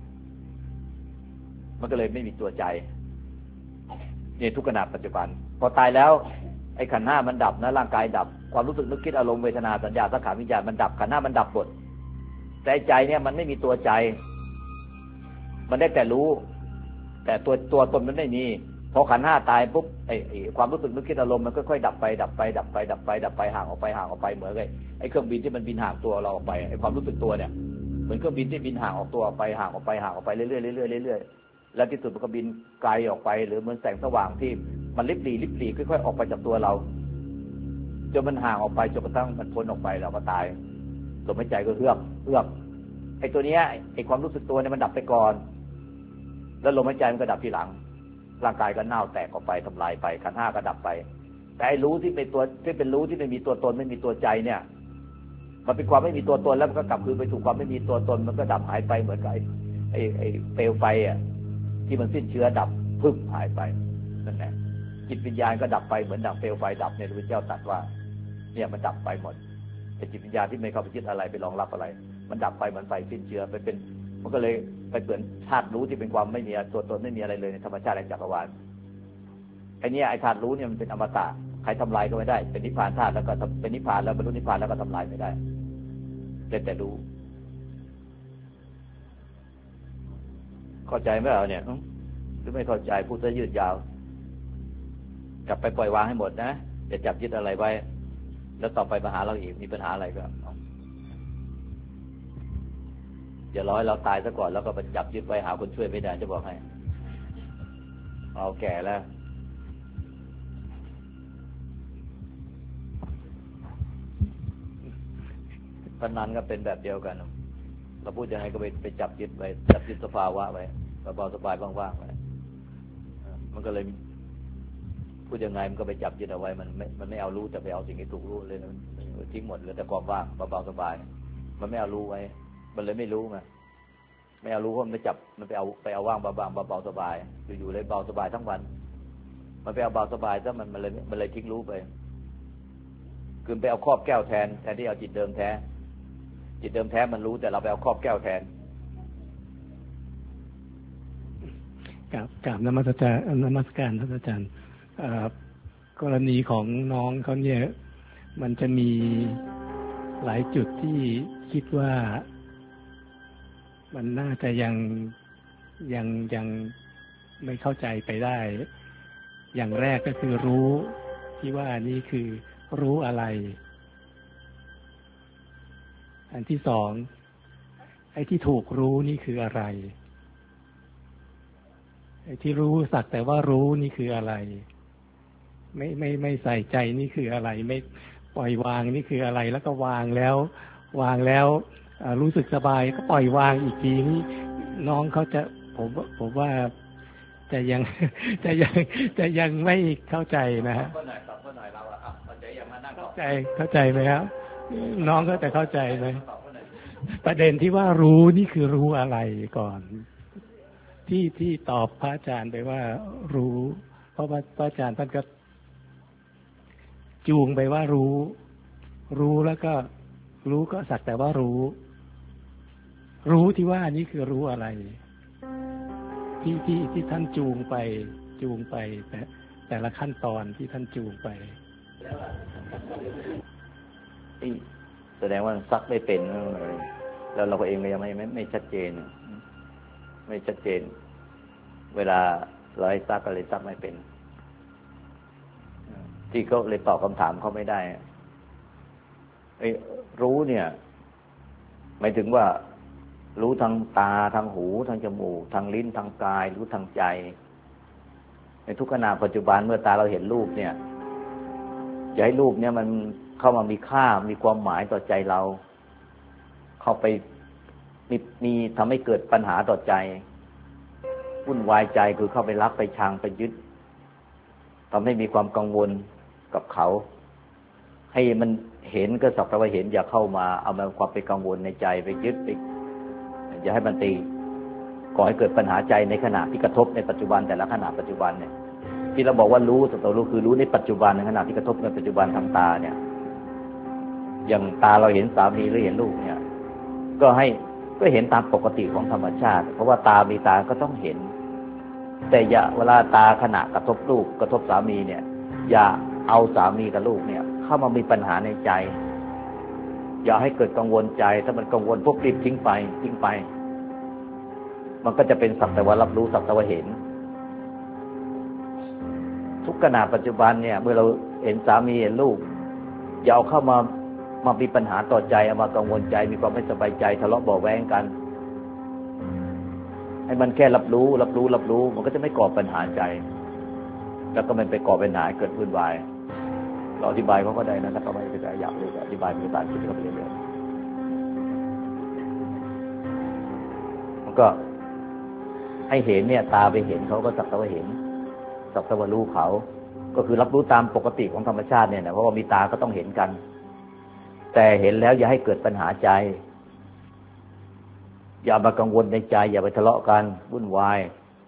มันก็เลยไม่มีตัวใจนี่ทุกขณะปัจจุบันพอตายแล้วไอ้ขันธ์ห้ามันดับนะร่างกายดับความรู้สึกนึกคิดอารมณ์เวทนาสัญญาสังขารวิญญาณมันดับขันธ์ห้ามันดับหมดแต่ใจเนี่ยมันไม่มีตัวใจมันได้แต่รู้แต่ตัวตนมันไม่มีพอขันธ์ห้าตายปุ๊บไอ้ความรู้สึกนึกคิดอารมณ์มันค่อยๆดับไปดับไปดับไปดับไปดับไปห่างออกไปห่างออกไปเหมือนไอ้เครื่องบินที่มันบินห่างตัวเราออกไปไอ้ความรู้สึกตัวเนี่ยเหมือนเครื่องบินที่บินห่างออกตัวไปห่างออกไปห่างออกไปเรื่อยๆเรื่อยๆเรื่อยๆแล้วที่สุดมันก็บินไกลออกไปหรือเหมือนแสงสว่างที่มันลิบหลีค่อยๆออกไปจากตัวเราจนมันห่างออกไปจนกระทั่งมันพ้นออกไปเราก็ตายลมหายใจก็เฮือกไอ้ตัวเนี้ยไอ้ความรู้สึกตัวเนี่ยมันดับไปก่อนแล้วลมหายใจมันก็ดับทีหลังร่างกายก็เน่าแตกออกไปทำลายไปขันธ์ห้าก็ดับไปแต่ไอ้รู้ที่เป็นตัวที่เป็นรู้ที่ไม่มีตัวตนไม่มีตัวใจเนี่ยมันเป็นความไม่มีตัวตนแล้วมันก็กลับคืนไปถูกความไม่มีตัวตนมันก็ดับหายไปเหมือนกับไอ้เปลวไฟอ่ะที่มันสิ้นเชื้อดับพึ่งหายไปนั่นแหละจิตวิญญาณก็ดับไปเหมือนดับเปลวไฟดับเนี่ยพระพุทธเจ้าตรัสว่าเนี่ยมันดับไปหมดไอ้จิตวิญญาณที่ไม่เข้าไปยึดอะไรไปรองรับอะไรมันดับไปเหมือนไฟสิ้นเชื้อไปเป็นมันก็เลยไปเปลี่ยนธาตุรู้ที่เป็นความไม่มีตัวตนไม่มีอะไรเลยในธรรมชาติแห่งจักรวาลไอ้นี่ไอ้ธาตุรู้เนี่ยมันเป็นอมตะใครทำลายก็ไม่ได้เป็นนิพพานธาตุแล้วก็เป็นนิพพานแล้วบรรลุนิพพานแล้วก็ทำลายไม่ได้แต่รู้เข้าใจไหมเอาเนี่ยหรือไม่เข้าใจพูดจะยืดยาวกลับไปปล่อยวางให้หมดนะอย่าจับยึดอะไรไว้แล้วต่อไปมาหาเราอีกมีปัญหาอะไรก็อย่ารอให้เราตายซะก่อนแล้วก็ไปจับยึดไว้หาคนช่วยไม่ได้จะบอกให้เอาแก่แล้วพนันก็เป็นแบบเดียวกันเราพูดยังไงก็ไปจับยึดไว้จับยึดสภาวะไว้เบาๆสบายว่างๆไว้มันก็เลยพูดยังไงมันก็ไปจับยึดเอาไว้มันไม่เอารู้แต่ไปเอาสิ่งที่ถูกรู้เลยทิ้งหมดเลยแต่ความว่างเบาๆสบายมันไม่เอารู้ไว้มันเลยไม่รู้ไงไม่เอารู้เพราะมันไปจับมันไปเอาว่างเบาๆสบายอยู่ๆเลยเบาสบายทั้งวันมันไปเอาเบาสบายซะมันเลยทิ้งรู้ไปคือไปเอาครอบแก้วแทนที่เอาจิตเดิมแท้จิตเดิมแท้มันรู้แต่เราไปเอาครอบแก้วแทน
กราบนมัสการท่านอาจารย์กรณีของน้องเขาเนี่ยมันจะมีหลายจุดที่คิดว่ามันน่าจะยังไม่เข้าใจไปได้อย่างแรกก็คือรู้ที่ว่านี่คือรู้อะไรอันที่สองไอ้ที่ถูกรู้นี่คืออะไรไอ้ที่รู้สักแต่ว่ารู้นี่คืออะไรไม่ใส่ใจนี่คืออะไรไม่ปล่อยวางนี่คืออะไรแล้วก็วางแล้วรู้สึกสบายก็ปล่อยวางอีกทีนี้น้องเขาจะผมว่าจะยังไม่เข้าใจนะฮะเข้าใจไหมครับน้องก็จะเข้าใจไหมประเด็นที่ว่ารู้นี่คือรู้อะไรก่อนที่ตอบพระอาจารย์ไปว่ารู้เพราะว่าพระอาจารย์ท่านก็จูงไปว่ารู้แล้วก็รู้ก็สักแต่ว่ารู้ที่ว่านี่คือรู้อะไรที่ท่านจูงไปแต่ละขั้นตอนที่ท่านจูงไป
แสดงว่าซักไม่เป็นแล้วเราเองก็ยังไม่ชัดเจนไม่ชัดเจนเวลาเราให้ซักก็เลยซักไม่เป็นที่เขาเลยตอบคำถามเขาไม่ได้รู้เนี่ยหมายถึงว่ารู้ทางตาทางหูทางจมูกทางลิ้นทางกายรู้ทางใจในทุกขณะปัจจุบันเมื่อตาเราเห็นรูปเนี่ยอย่าให้รูปเนี่ยมันเข้ามามีค่ามีความหมายต่อใจเราเข้าไปมีทำให้เกิดปัญหาต่อใจวุ่นวายใจคือเข้าไปรักไปชังไปยึดทำให้มีความกังวลกับเขาให้มันเห็นก็สักแต่ว่าเห็นอย่าเข้ามาเอามาความไปกังวลในใจไปยึดไปอย่าให้มันตีก่อให้เกิดปัญหาใจในขณะที่กระทบในปัจจุบันแต่ละขณะปัจจุบันเนี่ยที่เราบอกว่ารู้สักแต่รู้คือรู้ในปัจจุบันในขณะที่กระทบในปัจจุบันทางตาเนี่ยอย่างตาเราเห็นสามีหรือเห็นลูกเนี่ยก็เห็นตามปกติของธรรมชาติเพราะว่าตามีตาก็ต้องเห็นแต่อย่าเวลาตาขณะกระทบลูกกระทบสามีเนี่ยอย่าเอาสามีกับลูกเนี่ยเข้ามามีปัญหาในใจอย่าให้เกิดกังวลใจถ้ามันกังวลพวกรีบทิ้งไปมันก็จะเป็นสักแต่ว่ารับรู้สักแต่ว่าเห็นทุกขณะปัจจุบันเนี่ยเมื่อเราเห็นสามีเห็นลูกอย่าเอาเข้ามามีปัญหาต่อใจเอามากังวลใจมีความไม่สบายใจทะเลาะเบาะแว้งกันให้มันแค่รับรู้มันก็จะไม่ก่อปัญหาใจแล้วก็มันไปก่อปัญหาเกิดวุ่นวายเราอธิบายเขาก็ได้นะถ้าเขาไม่เข้าใจอยากรู้อธิบายเป็นภาษาอังกฤษก็ไปเรื่อยๆมันก็ให้เห็นเนี่ยตาไปเห็นเขาก็สักแต่ว่าเห็นสักแต่ว่ารู้เขาก็คือรับรู้ตามปกติของธรรมชาติเนี่ยนะเพราะว่ามีตาก็ต้องเห็นกันแต่เห็นแล้วอย่าให้เกิดปัญหาใจอย่ามากังวลในใจอย่าไปทะเลาะกันวุ่นวาย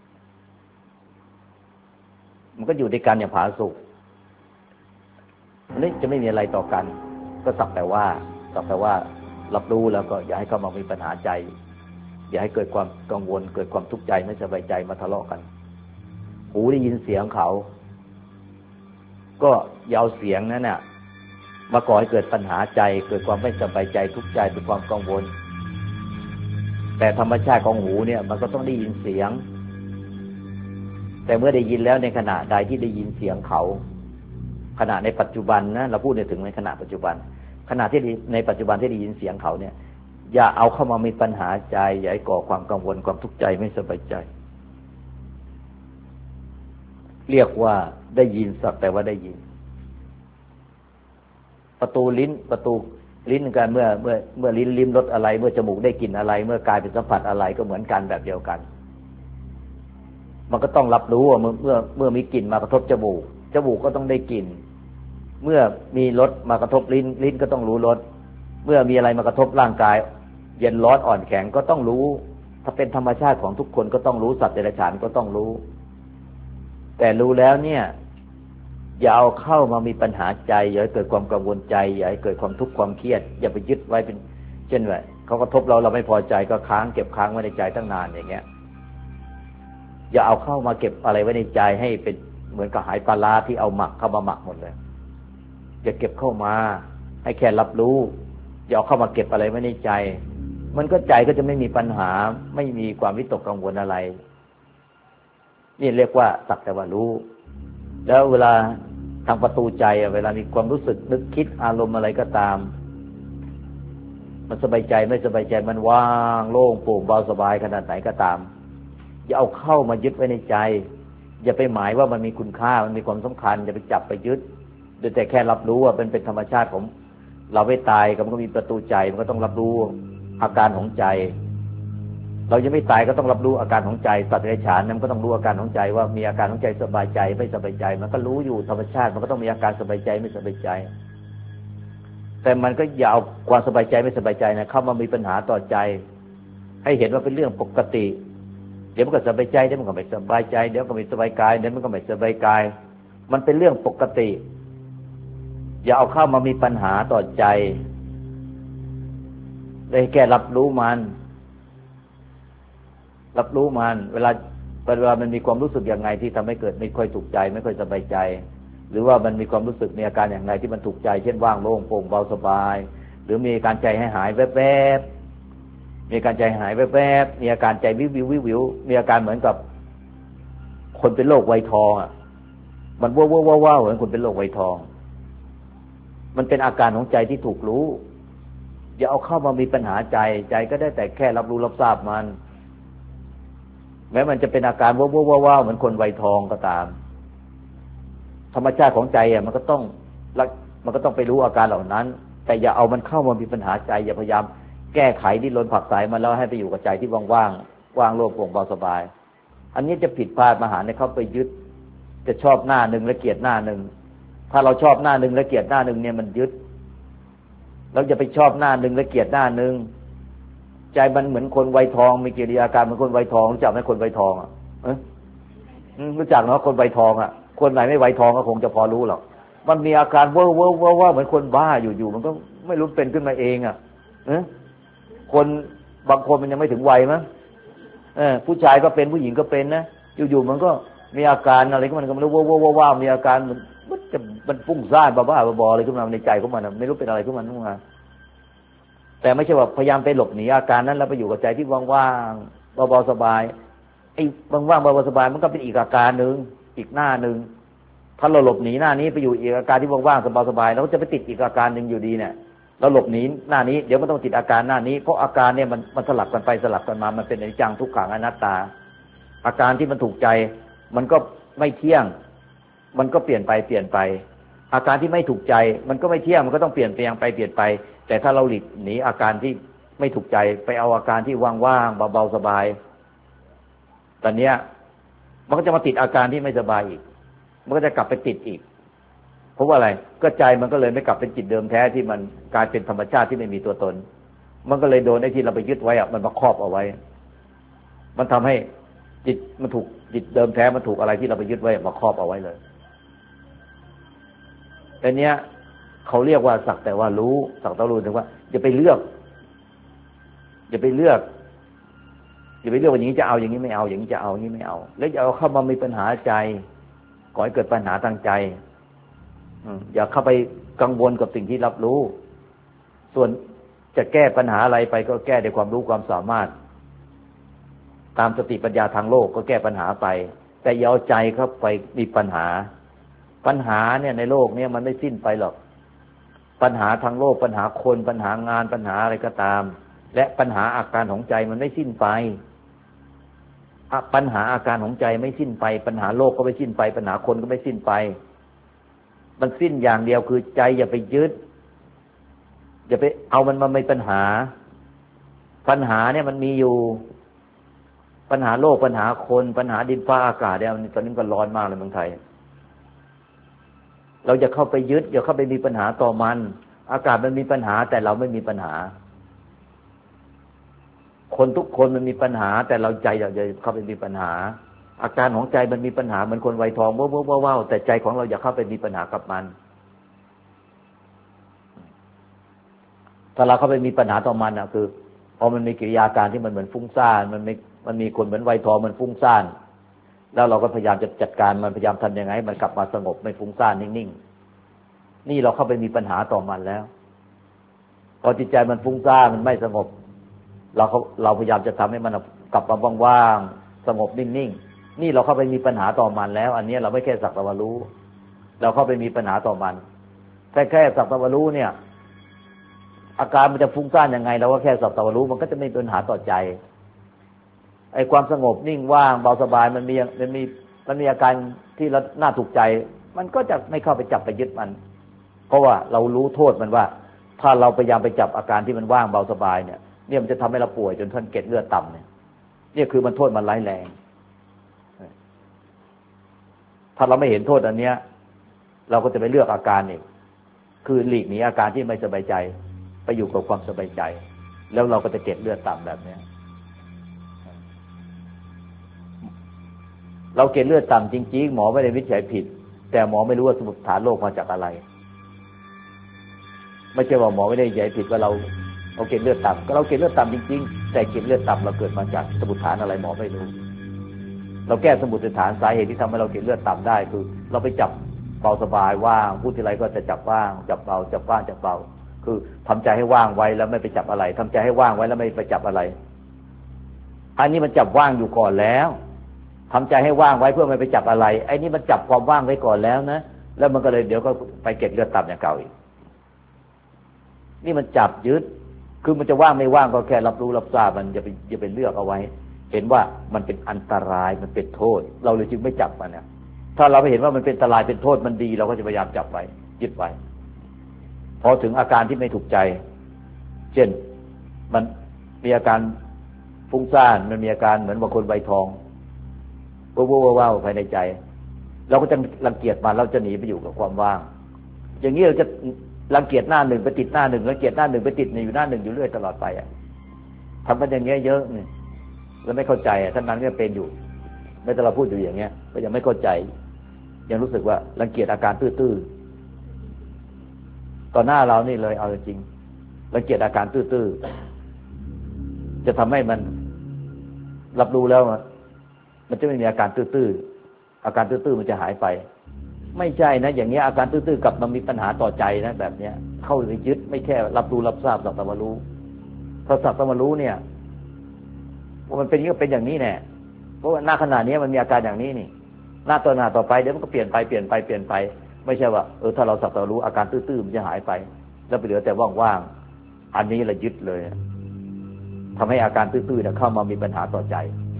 มันก็อยู่ด้วยกันอย่างผาสุกมันจะไม่มีอะไรต่อกันก็สักแต่ว่ารับรู้แล้วก็อย่าให้เข้ามามีปัญหาใจอย่าให้เกิดความกังวลเกิดความทุกข์ใจไม่สบายใจมาทะเลาะกันหูได้ยินเสียงเขาก็อย่าเอาเสียงนั้นน่ะมาก่อให้เกิดปัญหาใจเกิดความไม่สบายใจทุกข์ใจเป็นความกังวลแต่ธรรมชาติของหูเนี่ยมันก็ต้องได้ยินเสียงแต่เมื่อได้ยินแล้วในขณะใดที่ได้ยินเสียงเขาขณะในปัจจุบันนะเราพูดถึงในขณะปัจจุบันขณะที่ในปัจจุบันที่ได้ยินเสียงเขาเนี่ยอย่าเอาเข้ามามีปัญหาใจอย่าให้ก่อความกังวลความทุกข์ใจไม่สบายใจเรียกว่าได้ยินสักแต่ว่าได้ยินประตูลิ้นกันเมื่อลิ้นลิ้มรสอะไรเมื่อจมูกได้กลิ่นอะไรเมื่อกายเป็นสัมผัสอะไรก็เหมือนกันแบบเดียวกันมันก็ต้องรับรู้ว่าเมื่อมีกลิ่นมากระทบจมูกก็ต้องได้กลิ่นเมื่อมีรสมากระทบลิ้นก็ต้องรู้รสเมื่อมีอะไรมากระทบร่างกายเย็นร้อนอ่อนแข็งก็ต้องรู้ถ้าเป็นธรรมชาติของทุกคนก็ต้องรู้สัตว์เดรัจฉานก็ต้องรู้แต่รู้แล้วเนี่ยอย่าเอาเข้ามามีปัญหาใจอย่าให้เกิดความกังวลใจอย่าให้เกิดความทุกข์ความเครียดอย่าไปยึดไว้เป็นเช่นว่าเขากระทบเราไม่พอใจก็เก็บค้างไว้ในใจตั้งนานอย่างเงี้ยอย่าเอาเข้ามาเก็บอะไรไว้ในใจให้เป็นเหมือนกับหายปลาร้าที่เอาหมักเข้ามาหมักหมดเลยอย่าเก็บเข้ามาให้แค่รับรู้อย่าเอาเข้ามาเก็บอะไรไว้ในใจมันก็ใจก็จะไม่มีปัญหาไม่มีความวิตกกังวลอะไรนี่เรียกว่าสักแต่ว่ารู้แล้วเวลาทางประตูใจเวลามีความรู้สึกนึกคิดอารมณ์อะไรก็ตามมันสบายใจไม่สบายใจมันว่างโล่งโปร่งเบาสบายขนาดไหนก็ตามอย่าเอาเข้ามายึดไว้ในใจอย่าไปหมายว่ามันมีคุณค่ามันมีความสำคัญอย่าไปจับไปยึดโดยแต่แค่รับรู้ว่าเป็นธรรมชาติของเราไม่ตายมันก็มีประตูใจมันก็ต้องรับรู้อาการของใจเรายังไม่ตายก็ต้องรับรู้อาการของใจสัตว์เดรัจฉานนั้นก็ต้องรู้อาการของใจว่ามีอาการของใจสบายใจไม่สบายใจมันก็รู้อยู่ธรรมชาติมันก็ต้องมีอาการสบายใจไม่สบายใจแต่มันก็อย่าเอาความสบายใจไม่สบายใจนะเข้ามามีปัญหาต่อใจให้เห็นว่าเป็นเรื่องปกติเดี๋ยวมันก็สบายใจเดี๋ยวมันก็ไม่สบายใจเดี๋ยวก็ไม่สบายกายเดี๋ยวมันก็ไม่สบายกายมันเป็นเรื่องปกติอย่าเอาเข้ามามีปัญหาต่อใจเลยแค่รับรู้มันเวลามันมีความรู้สึกอย่างไงที่ทำให้เกิดไม่ค่อยถูกใจไม่ค่อยสบายใจหรือว่ามันมีความรู้สึกมีอาการอย่างไรที่มันถูกใจเช่นว่างโล่งโปร่งเบาสบายหรือมีอาการใจให้หายแวบๆมีอาการใจหายแวบๆมีอาการใจวิวมีอาการเหมือนกับคนเป็นโรคไวทองอ่ะมันว้าวเหมือนคนเป็นโรคไวทองมันเป็นอาการของใจที่ถูกรู้อย่าเอาเข้ามามีปัญหาใจใจก็ได้แต่แค่รับรู้รับทราบมันแม้มันจะเป็นอาการว้าวเหมือนคนวัยทองก็ตามธรรมชาติของใจมันก็ต้องไปรู้อาการเหล่านั้นแต่อย่าเอามันเข้ามามีปัญหาใจอย่าพยายามแก้ไขดิ้นรนผลักไสมันแล้วให้ไปอยู่กับใจที่ว่างโล่งโปร่งเบาสบายอันนี้จะผิดพลาดมหาในเข้าไปยึดจะชอบหน้าหนึ่งและเกลียดหน้าหนึ่งถ้าเราชอบหน้าหนึ่งและเกลียดหน้าหนึ่งเนี่ยมันยึดเราจะไปชอบหน้าหนึ่งและเกลียดหน้าหนึ่งใจมันเหมือนคนวัยทองมีกิริยาการเหมือนคนวัยทองรู้จักไหมคนวัยทองรู้จักเนาะคนวัยทองคนไหนไม่วัยทองก็คงจะพอรู้หรอกมันมีอาการว่าเหมือนคนบ้าอยู่มันก็ไม่รู้เป็นขึ้นมาเองคนบางคนมันยังไม่ถึงวัยมั้งผู้ชายก็เป็นผู้หญิงก็เป็นนะอยู่มันก็มีอาการอะไรก็มันก็ไม่รู้ว่ามีอาการมันฟุ้งซ่านบ้าๆบอๆอะไรขึ้นมาในใจของมันไม่รู้เป็นอะไรขึ้นมาแต่ไม่ใช่ว่าพยายามไปหลบหนีอาการนั้นแล้วไปอยู่กับใจที่ว่างๆเบาๆสบายไอ้ว่างๆเบาๆสบายมันก็เป็นอีกอาการนึงอีกหน้านึงถ้าเราหลบหนีหน้านี้ไปอยู่อีกอาการที่ว่างๆสบายๆเราก็จะไปติดอีกอาการนึงอยู่ดีเนี่ยเราหลบหนีหน้านี้เดี๋ยวมันต้องติดอาการหน้านี้เพราะอาการเนี่ยมันสลับกันไปสลับกันมามันเป็นอนิจจังทุกขังอนัตตาอาการที่มันถูกใจมันก็ไม่เที่ยงมันก็เปลี่ยนไปอาการที่ไม่ถูกใจมันก็ไม่เที่ยงมันก็ต้องเปลี่ยนไปแต่ถ้าเราหลีกหนีอาการที่ไม่ถูกใจไปเอาอาการที่ว่างๆเบาๆสบายตอนเนี้ยมันก็จะมาติดอาการที่ไม่สบายอีกมันก็จะกลับไปติดอีกเพราะว่าอะไรก็ใจมันก็เลยไม่กลับเป็นจิตเดิมแท้ที่มันกลายเป็นธรรมชาติที่ไม่มีตัวตนมันก็เลยโดนไอ้ที่เราไปยึดไว้มันมาครอบเอาไว้มันทำให้จิตมันถูกจิตเดิมแท้มันถูกอะไรที่เราไปยึดไว้มาครอบเอาไว้เลยแต่เนี้ยเขาเรียกว่าสักแต่ว่ารู้สักแต่รู้ถึงว่าอย่าไปเลือกว่าอย่างนี้จะเอาอย่างนี้ไม่เอาอย่างนี้จะเอาอย่างนี้ไม่เอาแล้วอย่าเอาเข้ามามีปัญหาใจก่อให้เกิดปัญหาทางใจอย่าเข้าไปกังวลกับสิ่งที่รับรู้ส่วนจะแก้ปัญหาอะไรไปก็แก้ด้วยความรู้ความสามารถตามสติปัญญาทางโลกก็แก้ปัญหาไปแต่อย่าเอาใจเข้าไปมีปัญหาเนี่ยในโลกเนี่ยมันไม่สิ้นไปหรอกปัญหาทางโลกปัญหาคนปัญหางานปัญหาอะไรก็ตามและปัญหาอาการของใจมันไม่สิ้นไปปัญหาอาการของใจไม่สิ้นไปปัญหาโลกก็ไม่สิ้นไปปัญหาคนก็ไม่สิ้นไปมันสิ้นอย่างเดียวคือใจอย่าไปยึดอย่าไปเอามันมาเป็นปัญหาเนี่ยมันมีอยู่ปัญหาโลกปัญหาคนปัญหาดินฟ้าอากาศเนี่ยตอนนี้ก็ร้อนมากเลยเมืองไทยเราจะเข้าไปยึดอย่าเข้าไปมีปัญหาต่อมันอากาศมันมีปัญหาแต่เราไม่มีปัญหาคนทุกคนมันมีปัญหาแต่เราใจอยากจะเข้าไปมีปัญหาอาการของใจมันมีปัญหาเหมือนคนวัยทองว้าวแต่ใจของเราอยากเข้าไปมีปัญหากับมันถ้าเราเข้าไปมีปัญหาต่อมันคือพอมันมีกิริยาการที่มันเหมือนฟุ้งซ่านมันมีคนเหมือนวัยทองมันฟุ้งซ่านแล้วเราก็พยายามจะจัดการมันพยายามทำยังไงให้มันกลับมาสงบไม่ฟุ้งซ่านนิ่งๆนี่เราเข้าไปมีปัญหาต่อมันแล้วพอจิตใจมันฟุ้งซ่านมันไม่สงบเราพยายามจะทำให้มันกลับมาว่างๆสงบนิ่งๆนี่เราเข้าไปมีปัญหาต่อมันแล้วอันนี้เราไม่แค่สักแต่ว่ารู้เราเข้าไปมีปัญหาต่อมันแค่สักแต่ว่ารู้เนี่ยอาการมันจะฟุ้งซ่านยังไงเราก็แค่สักแต่ว่ารู้มันก็จะไม่มีปัญหาต่อใจไอ้ความสงบนิ่งว่างเบาสบายมันมีอาการที่เราน่าถูกใจมันก็จะไม่เข้าไปจับไปยึดมันเพราะว่าเรารู้โทษมันว่าถ้าเราพยายามไปจับอาการที่มันว่างเบาสบายเนี่ยมันจะทำให้เราป่วยจนท่านเกล็ดเลือดต่ำเนี่ยคือมันโทษมันร้ายแรงถ้าเราไม่เห็นโทษอันเนี้ยเราก็จะไปเลือกอาการอีกคือหลีกหนีอาการที่ไม่สบายใจไปอยู่กับความสบายใจแล้วเราก็จะเกล็ดเลือดต่ำแบบนี้เราเกล็ดเลือดต่ำจริงๆหมอไม่ได้วินิจฉัยผิดแต่หมอไม่รู้ว่าสมุฏฐานโรคมาจากอะไรไม่ใช่ว่าหมอไม่ได้วินิจฉัยผิดว่าเราเกล็ดเลือดต่ำก็เราเกล็ดเลือดต่ำจริงๆแต่เกล็ดเลือดต่ำเราเกิดมาจากสมุฏฐานอะไรหมอไม่รู้เราแก้สมุฏฐานสาเหตุที่ทำให้เราเกล็ดเลือดต่ำได้คือเราไปจับเบาสบายว่างพูดทีไรก็จะจับว่างจับเบาจับว่างจับเบาคือทำใจให้ว่างไว้แล้วไม่ไปจับอะไรทำใจให้ว่างไว้แล้วไม่ไปจับอะไรอันนี้มันจับว่างอยู่ก่อนแล้วทำใจให้ว่างไว้เพื่อไม่ไปจับอะไรไอ้นี่มันจับความว่างไว้ก่อนแล้วนะแล้วมันก็เลยเดี๋ยวก็ไปเกล็ดเลือดต่ำอย่างเก่าอีกนี่มันจับยึดคือมันจะว่างไม่ว่างก็แค่รับรู้รับทราบมันอย่าไปเลือกเอาไว้เห็นว่ามันเป็นอันตรายมันเป็นโทษเราเลยจึงไม่จับมันเนี่ยถ้าเราไปเห็นว่ามันเป็นอันตรายเป็นโทษมันดีเราก็จะพยายามจับไว้ยึดไว้พอถึงอาการที่ไม่ถูกใจเช่นมันมีอาการฟุ้งซ่านมันมีอาการเหมือนบางคนใบทองว้าวภายในใจเราก็จะรังเกียจมันเราจะหนีไปอยู่กับความว่างอย่างนี้เราจะรังเกียจหน้าหนึ่งไปติดหน้าหนึ่งรังเกียจหน้าหนึ่งไปติดอยู่หน้าหนึ่งอยู่เรื่อยตลอดไปทำกันอย่างเงี้ยเยอะนี่แล้วไม่เข้าใจท่านนั้นก็เป็นอยู่ไม่แต่เราพูดอยู่อย่างเงี้ยก็ยังไม่เข้าใจยังรู้สึกว่ารังเกียจอาการตื้อๆต่อหน้าเรานี่เลยเอาจริงรังเกียจอาการตื้อๆจะทำให้มันรับรู้แล้วมันจะไม่มีอาการตื้อๆอาการตื้อๆมันจะหายไปไม่ใช่นะอย่างเงี้ยอาการตื้อๆกลับมามีปัญหาต่อใจนะแบบเนี้ยเข้าไปยึดไม่แค่รับรู้รับทราบสักแต่ว่ารู้พอสักแต่ว่ารู้เนี่ยมันเป็นก็เป็นอย่างนี้แน่เพราะว่าหน้าขณะนี้มันมีอาการอย่างนี้นี่หน้าต่อไปเดี๋ยวมันก็เปลี่ยนไปไม่ใช่ว่าถ้าเราสักแต่รู้อาการตื้อๆมันจะหายไปแล้วไปเหลือแต่ว่างๆอันนี้แหละยึดเลยทำให้อาการตื้อๆเข้ามามีปัญหาต่อใจ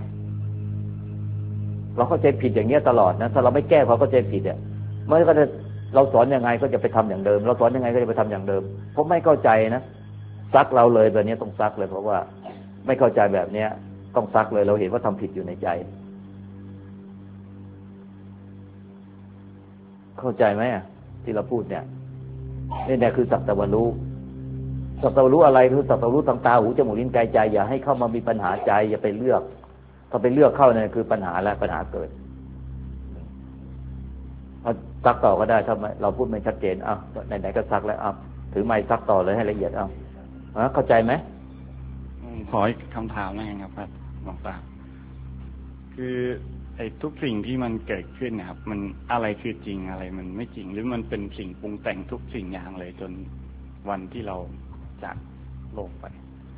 เราเข้าใจผิดอย่างเงี้ยตลอดนะถ้าเราไม่แก้ความเข้าใจผิดมันก็จะเราสอนยังไงก็จะไปทำอย่างเดิมเราสอนยังไงก็จะไปทำอย่างเดิมเพราะไม่เข้าใจนะซักเราเลยแบบนี้ต้องซักเลยเพราะว่าไม่เข้าใจแบบเนี้ยต้องซักเลยเราเห็นว่าทำผิดอยู่ในใจเข้าใจไหมที่เราพูดเนี่ยนี่คือสักแต่ว่ารู้สักแต่ว่ารู้อะไรคือสักแต่ว่ารู้ทางตาหูจมูกลิ้นกายใจอย่าให้เข้ามามีปัญหาใจอย่าไปเลือกถ้าไปเลือกเข้าเนี่ยคือปัญหาและปัญหาเกิดซักต่อก็ได้ถ้าเราพูดไม่ชัดเจนไหนๆก็ซักแล้วถือไม้ซักต่อเลยให้ละเอียดเข้าใจไหม
ขออีกคำถามนะครับหลวงตาคือไอ้ทุกสิ่งที่มันเกิดขึ้นนะครับมันอะไรคือจริงอะไรมันไม่จริงหรือมันเป็นสิ่งปรุงแต่งทุกสิ่งอย่างเลยจนวันที่เราจากโลกไป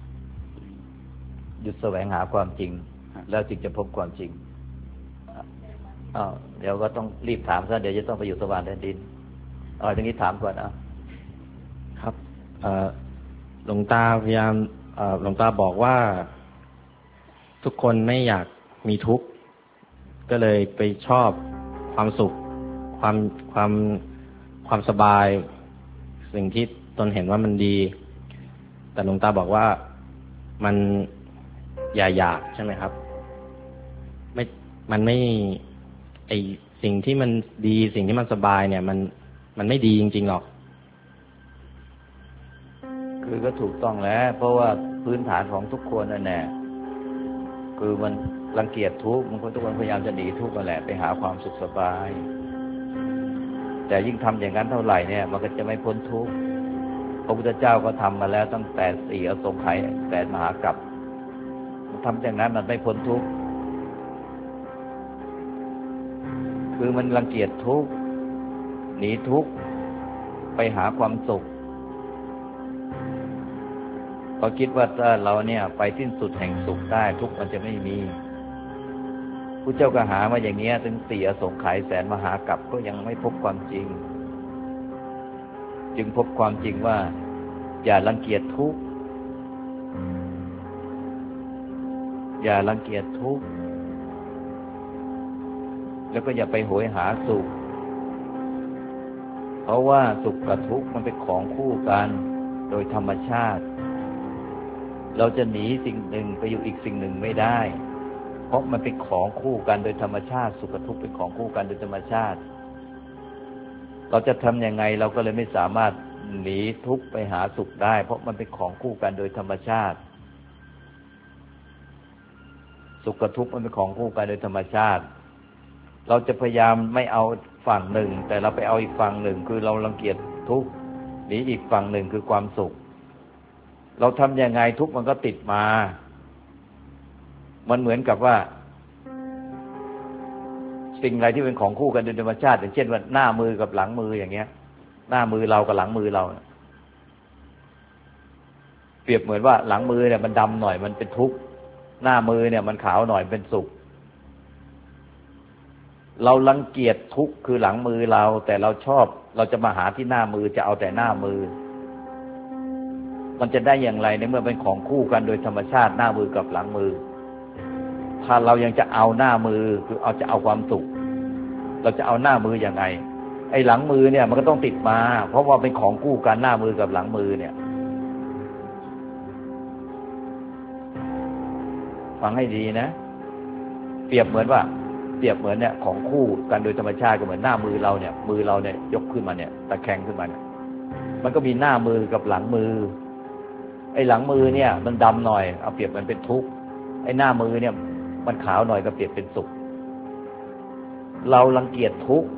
หยุดแสวงหาความจริงแล้วจึงจะพบความจริงเดี๋ยวก็ต้องรีบถามซะเดี๋ยวจะต้องไปอยู่สวรรค์แดนดินอย่างนี้ถามก่อน
ครับหลวงตาพยายามหลวงตาบอกว่าทุกคนไม่อยากมีทุกข์ก็เลยไปชอบความสุขความสบายสิ่งที่ตนเห็นว่ามันดีแต่หลวงตาบอกว่ามันอย่าอยากใช่ไหมครับมันไม่ไอสิ่งที่มันดีสิ่งที่มันสบายเนี่ยมันไม่ดีจริงๆหรอก
คือก็ถูกต้องแล้วเพราะว่าพื้นฐานของทุกคนนั่นแหละคือมันรังเกียจทุกข์มันทุกคนพยายามจะหนีทุกข์นั่นแหละไปหาความสุขสบายแต่ยิ่งทำอย่างนั้นเท่าไหร่เนี่ยมันก็จะไม่พ้นทุกข์พระพุทธเจ้าก็ทำมาแล้วตั้งแต่4 อสงไขยแสนมหากัปมันทำอย่างนั้นมันไม่พ้นทุกข์คือมันรังเกียจทุกข์หนีทุกข์ไปหาความสุขเขาคิดว่าถ้าเราเนี่ยไปสิ้นสุดแห่งสุขได้ทุกข์มันจะไม่มีพระเจ้าก็หามาอย่างเงี้ยถึง4 อสงไขยแสนมหากัปก็ยังไม่พบความจริงจึงพบความจริงว่าอย่ารังเกียจทุกข์อย่ารังเกียจทุกข์แล้วก็อย่าไปโหยหาสุขเพราะว่าสุขกับทุกข์มันเป็นของคู่กันโดยธรรมชาติเราจะหนีสิ่งหนึ่งไปอยู่อีกสิ่งหนึ่งไม่ได้เพราะมันเป็นของคู่กันโดยธรรมชาติสุขกับทุกข์เป็นของคู่กันโดยธรรมชาติเราจะทำยังไงเราก็เลยไม่สามารถหนีทุกข์ไปหาสุขได้เพราะมันเป็นของคู่กันโดยธรรมชาติสุขกับทุกข์มันเป็นของคู่กันโดยธรรมชาติเราจะพยายามไม่เอาฝั่งหนึ่งแต่เราไปเอาอีกฝั่งหนึ่งคือเรารังเกียจทุกข์หนีอีกฝั่งหนึ่งคือความสุขเราทำยังไงทุกข์มันก็ติดมามันเหมือนกับว่าสิ่งอะไรที่เป็นของคู่กันโดยธรรมชาติอย่างเช่นว่าหน้ามือกับหลังมืออย่างเงี้ยหน้ามือเรากับหลังมือเราเปรียบเหมือนว่าหลังมือเนี่ยมันดำหน่อยมันเป็นทุกข์หน้ามือเนี่ยมันขาวหน่อยเป็นสุขเรารังเกียจทุกข์คือหลังมือเราแต่เราชอบเราจะมาหาที่หน้ามือจะเอาแต่หน้ามือมันจะได้อย่างไรในเมื่อเป็นของคู่กันโดยธรรมชาติหน้ามือกับหลังมือถ้าเรายังจะเอาหน้ามือคือจะเอาความสุขเราจะเอาหน้ามือยังไงไอ้หลังมือเนี่ยมันก็ต้องติดมาเพราะว่าเป็นของคู่กันหน้ามือกับหลังมือเนี่ยฟังให้ดีนะเปรียบเหมือนเนี่ยของคู่กันโดยธรรมชาติก็เหมือนหน้ามือเราเนี่ยมือเราเนี่ยยกขึ้นมาเนี่ยตะแคงขึ้นมาเนี่ยมันก็มีหน้ามือกับหลังมือไอ้หลังมือเนี่ยมันดำหน่อยเอาเปรียบมันเป็นทุกข์ไอ้หน้ามือเนี่ยมันขาวหน่อยก็เปรียบเป็นสุขเรารังเกียจทุกข์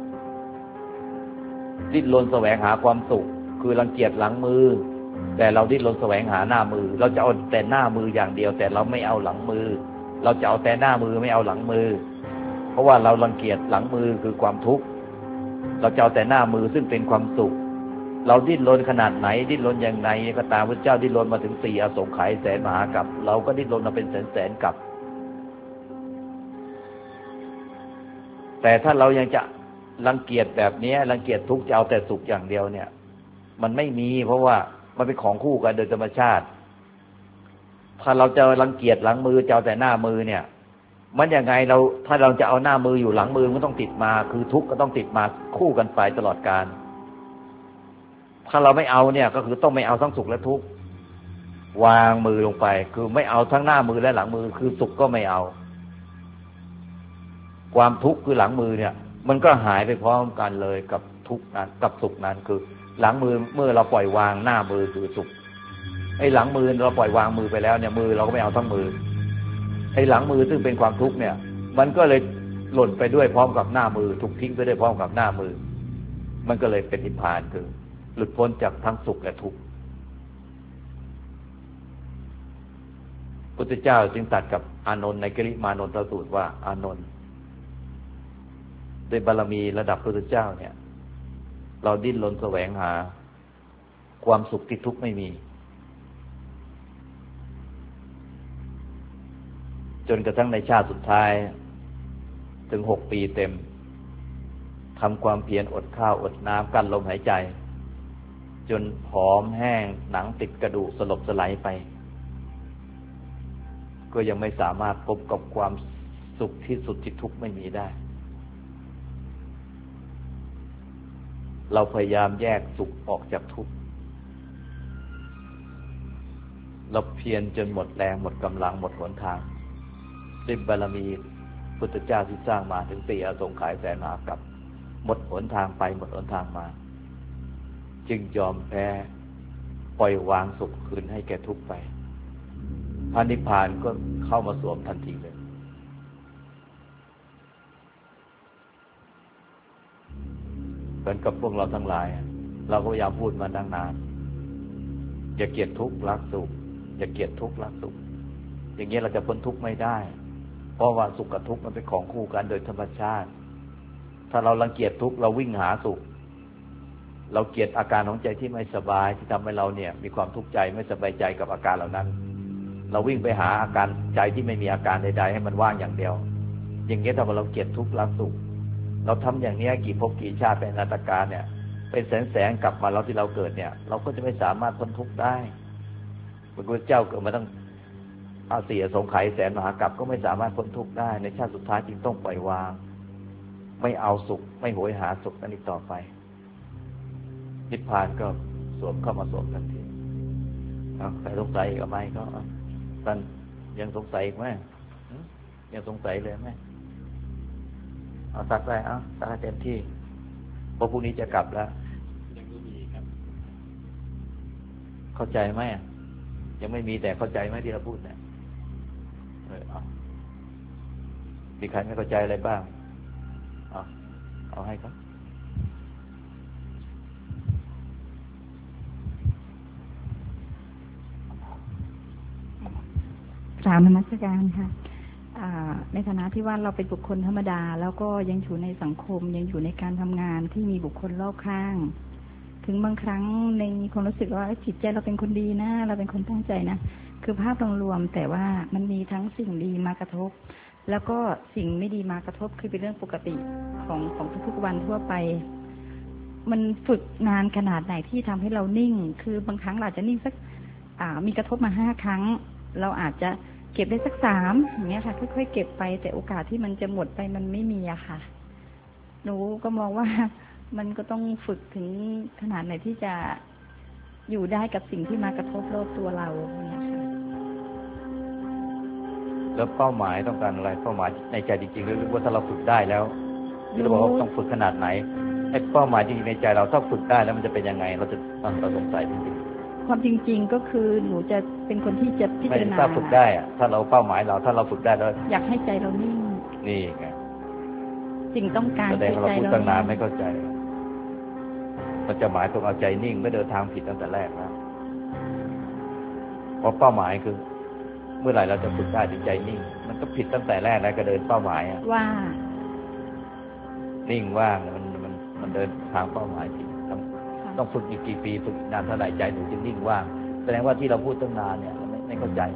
ดิ้นรนแสวงหาความสุขคือรังเกียจหลังมือแต่เราดิ้นรนแสวงหาหน้ามือเราจะเอาแต่หน้ามืออย่างเดียวแต่เราไม่เอาหลังมือเราจะเอาแต่หน้ามือไม่เอาหลังมือเพราะว่าเรารังเกียจหลังมือคือความทุกข์เราจะเอาแต่หน้ามือซึ่งเป็นความสุขเราดิ้นรนขนาดไหนดิ้นรนอย่างไรก็ตามพระเจ้าดิ้นรนมาถึง4 อสงไขยแสนมหากัปเราก็ดิ้นรนมาเป็นแสนกัปแต่ถ้าเรายังจะรังเกียจแบบนี้รังเกียจทุกข์จะเอาแต่สุขอย่างเดียวเนี่ยมันไม่มีเพราะว่ามันเป็นของคู่กันโดยธรรมชาติถ้าเราจะรังเกียจหลังมือจะเอาแต่หน้ามือเนี่ยมันยังไงเราถ้าเราจะเอาหน้ามืออยู่หลังมือมันต้องติดมาคือทุกข์ก็ต้องติดมาคู่กันไปตลอดกาลถ้าเราไม่เอาเนี่ยก็คือต้องไม่เอาทั้งสุขและทุกข์วางมือลงไปคือไม่เอาทั้งหน้ามือและหลังมือคือสุขก็ไม่เอาความทุกข์คือหลังมือเนี่ยมันก็หายไปพร้อมกันเลยกับทุกข์นั้นกับสุขนั้นคือหลังมือเมื่อเราปล่อยวางหน้ามือคือสุขไอ้หลังมือเราปล่อยวางมือไปแล้วเนี่ยมือเราก็ไม่เอาทั้งมือไอ้หลังมือซึ่งเป็นความทุกข์เนี่ยมันก็เลยหล่นไปด้วยพร้อมกับหน้ามือถูกทิ้งไปด้วยพร้อมกับหน้ามือมันก็เลยเป็นนิพพานคือหลุดพ้นจากทั้งสุขและทุกข์พุทธเจ้าจึงตรัสกับอานนท์ในกริมานนทสูตรว่าอานนท์ด้วยบารมีระดับพุทธเจ้าเนี่ยเราดิ้นรนแสวงหาความสุขที่ทุกข์ไม่มีจนกระทั่งในชาติสุดท้ายถึง6 ปีเต็มทำความเพียรอดข้าวอดน้ำกั้นลมหายใจจนผอมแห้งหนังติดกระดูกสลบสลายไปก็ยังไม่สามารถพบกับความสุขที่สุดที่ทุกข์ไม่มีได้เราพยายามแยกสุขออกจากทุกข์เราเพียรจนหมดแรงหมดกำลังหมดหนทางด้วยบารมีพุทธเจ้าที่สร้างมาถึง4 อสงไขยแสนมหากัปหมดหนทางไปหมดหนทางมาจึงยอมแพ้ปล่อยวางสุขคืนให้แก่ทุกข์ไปพระนิพพานก็เข้ามาสวมทันทีเลยเหมือนกับพวกเราทั้งหลายเราก็พยายามพูดมาตั้งนานอย่าเกลียดทุกข์รักสุขอย่าเกลียดทุกข์รักสุขอย่างนี้เราจะพ้นทุกข์ไม่ได้เพราะว่าสุขกับทุกข์มันเป็นของคู่กันโดยธรรมชาติถ้าเรารังเกียจทุกข์เราวิ่งหาสุขเราเกลียดอาการของใจที่ไม่สบายที่ทำให้เราเนี่ยมีความทุกข์ใจไม่สบายใจกับอาการเหล่านั้นเราวิ่งไปหาอาการใจที่ไม่มีอาการใดๆให้มันว่างอย่างเดียวอย่างนี้ถ้าเราเกลียดทุกข์รักสุขเราทำอย่างนี้กี่ภพกี่ชาติเป็นอนันตกาลเนี่ยเป็นแสนกลับมาเราที่เราเกิดเนี่ยเราก็จะไม่สามารถพ้นทุกข์ได้พระพุทธเจ้าเกิดมาตั้ง4 อสงไขยแสนมหากัปก็ไม่สามารถพ้นทุกข์ได้ในชาติสุดท้ายจึงต้องปล่อยวางไม่เอาสุขไม่โหยหาสุขนั้นอีกต่อไปนิพพานก็สวมเข้ามาสวมทันทีใครสงสัยกับไหมก็ท่านยังสงสัยไหมยังสงสัยเลยไหมเอาซักได้ซักให้เต็มที่เพราะพรุ่งนี้จะกลับแล้วยังไม่มีครับเข้าใจไหมยังไม่มีแต่เข้าใจไหมที่เราพูดเนี่ยมีใครไม่เข้าใจอะไรบ้างเอาให้ครับ
กราบนมัสการค่ะในฐานะที่ว่าเราเป็นบุคคลธรรมดาแล้วก็ยังอยู่ในสังคมยังอยู่ในการทำงานที่มีบุคคลรอบข้างถึงบางครั้งในความรู้สึกว่าจิตใจเราเป็นคนดีนะเราเป็นคนตั้งใจนะคือภาพรวมๆแต่ว่ามันมีทั้งสิ่งดีมากระทบแล้วก็สิ่งไม่ดีมากระทบคือเป็นเรื่องปกติของทุกๆวันทั่วไปมันฝึกนานขนาดไหนที่ทำให้เรานิ่งคือบางครั้งเราจะนิ่งสักมีกระทบมา5 ครั้งเราอาจจะเก็บได้สัก3อย่างเงี้ยค่ะค่อยๆเก็บไปแต่โอกาสที่มันจะหมดไปมันไม่มีอะค่ะหนูก็มองว่ามันก็ต้องฝึกถึงขนาดไหนที่จะอยู่ได้กับสิ่งที่มากระทบรอบตัวเราเนี่ยค่ะ
แล้วเป้าหมายต้องการอะไรเป้าหมายในใจจริงๆหรือว่าถ้าเราฝึกได้แล้วที่เราบอกว่าต้องฝึกขนาดไหนไอ้เป้าหมายจริงๆในใจเราถ้าฝึกได้แล้วมันจะเป็นยังไงเราสงสัยจริงๆ
ความจริงๆก็คือหนูจะเป็นคนที่จะพิจารณา
ถ้าฝึกได้ถ้าเราเป้าหมายเราถ้าเราฝึกได้แล้ว
อยากให้ใจเรานิ่ง
นี่ไง
สิ่งต้องการ
แสดงเราพูดตั้งนานไม่เข้าใจมันจะหมายตรงเอาใจนิ่งไม่เดินทางผิดตั้งแต่แรกนะเพราะเป้าหมายคือเมื่อไหร่เราจะฝึกได้ถึงใจนิ่งมันก็ผิดตั้งแต่แรกแล้วก็เดินเป้าหมาย
ว่า
นิ่งว่างมันเดินทางเป้าหมายผิดต้องฝึกอีกกี่ปีฝึกนานเท่าไหร่ใจหนูจึงนิ่งว่างแสดงว่าที่เราพูดตั้งนานเนี่ยไม่เข้าใจ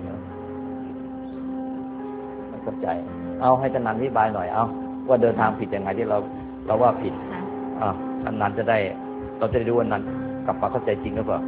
ไม่เข้าใจเอาให้นันอธิบายหน่อยเอาว่าเดินทางผิดยังไงที่เราว่าผิดนันจะได้เราจะได้รู้ว่านันกลับมาเข้าใจจริงหรือเปล่า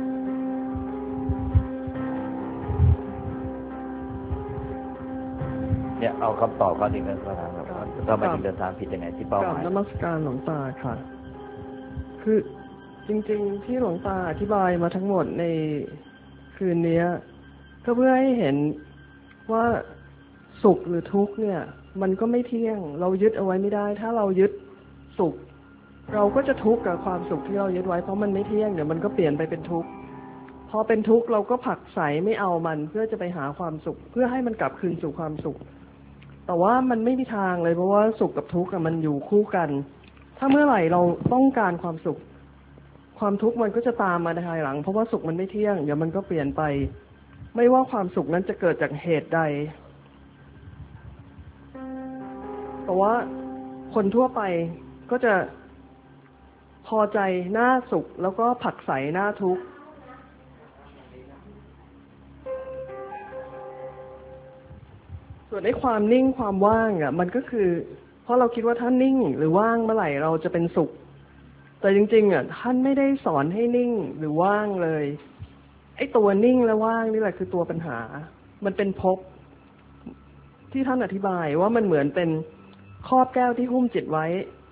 เนี่ยเอาคำตอบเขาถึงนั้นนะครับเราไม่ถึงเดินทางผิดยังไงที่เป้าหมาย
นมัสการหลวงตาค่ะคือจริงๆที่หลวงตาอธิบายมาทั้งหมดในคืนนี้ก็เพื่อให้เห็นว่าสุขหรือทุกข์เนี่ยมันก็ไม่เที่ยงเรายึดเอาไว้ไม่ได้ถ้าเรายึดสุขเราก็จะทุกข์กับความสุขที่เรายึดไว้เพราะมันไม่เที่ยงเดี๋ยวมันก็เปลี่ยนไปเป็นทุกข์พอเป็นทุกข์เราก็ผลักไสไม่เอามันเพื่อจะไปหาความสุขเพื่อให้มันกลับคืนสู่ความสุขแต่ว่ามันไม่มีทางเลยเพราะว่าสุขกับทุกข์มันอยู่คู่กันถ้าเมื่อไหร่เราต้องการความสุขความทุกข์มันก็จะตามมาในภายหลังเพราะว่าสุขมันไม่เที่ยงเดี๋ยวมันก็เปลี่ยนไปไม่ว่าความสุขนั้นจะเกิดจากเหตุใดแต่ว่าคนทั่วไปก็จะพอใจหน้าสุขแล้วก็ผลักไสหน้าทุกข์ส่วนในความนิ่งความว่างมันก็คือเพราะเราคิดว่าถ้านิ่งหรือว่างเมื่อไหร่เราจะเป็นสุขแต่จริงๆท่านไม่ได้สอนให้นิ่งหรือว่างเลยไอ้ตัวนิ่งและว่างนี่แหละคือตัวปัญหามันเป็นภพที่ท่านอธิบายว่ามันเหมือนเป็นครอบแก้วที่หุ้มจิตไว้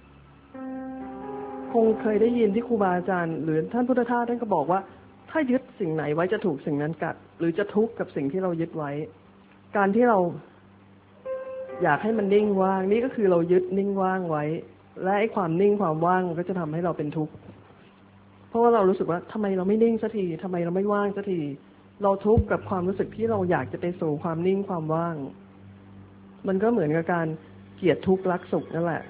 คงเคยได้ยินที่ครูบาอาจารย์หรือท่านพุทธทาสท่านก็บอกว่าถ้ายึดสิ่งไหนไว้จะถูกสิ่งนั้นกัดหรือจะทุกข์กับสิ่งที่เรายึดไว้การที่เราอยากให้มันนิ่งว่างนี่ก็คือเรายึดนิ่งว่างไว้และไอ้ความนิ่งความว่างก็จะทำให้เราเป็นทุกข์เพราะว่าเรารู้สึกว่าทำไมเราไม่นิ่งสักทีทำไมเราไม่ว่างสักทีเราทุกข์กับความรู้สึกที่เราอยากจะไปสู่ความนิ่งความว่างมันก็เหมือนกับการเกลียดทุกข์รักสุขนั่นแหละ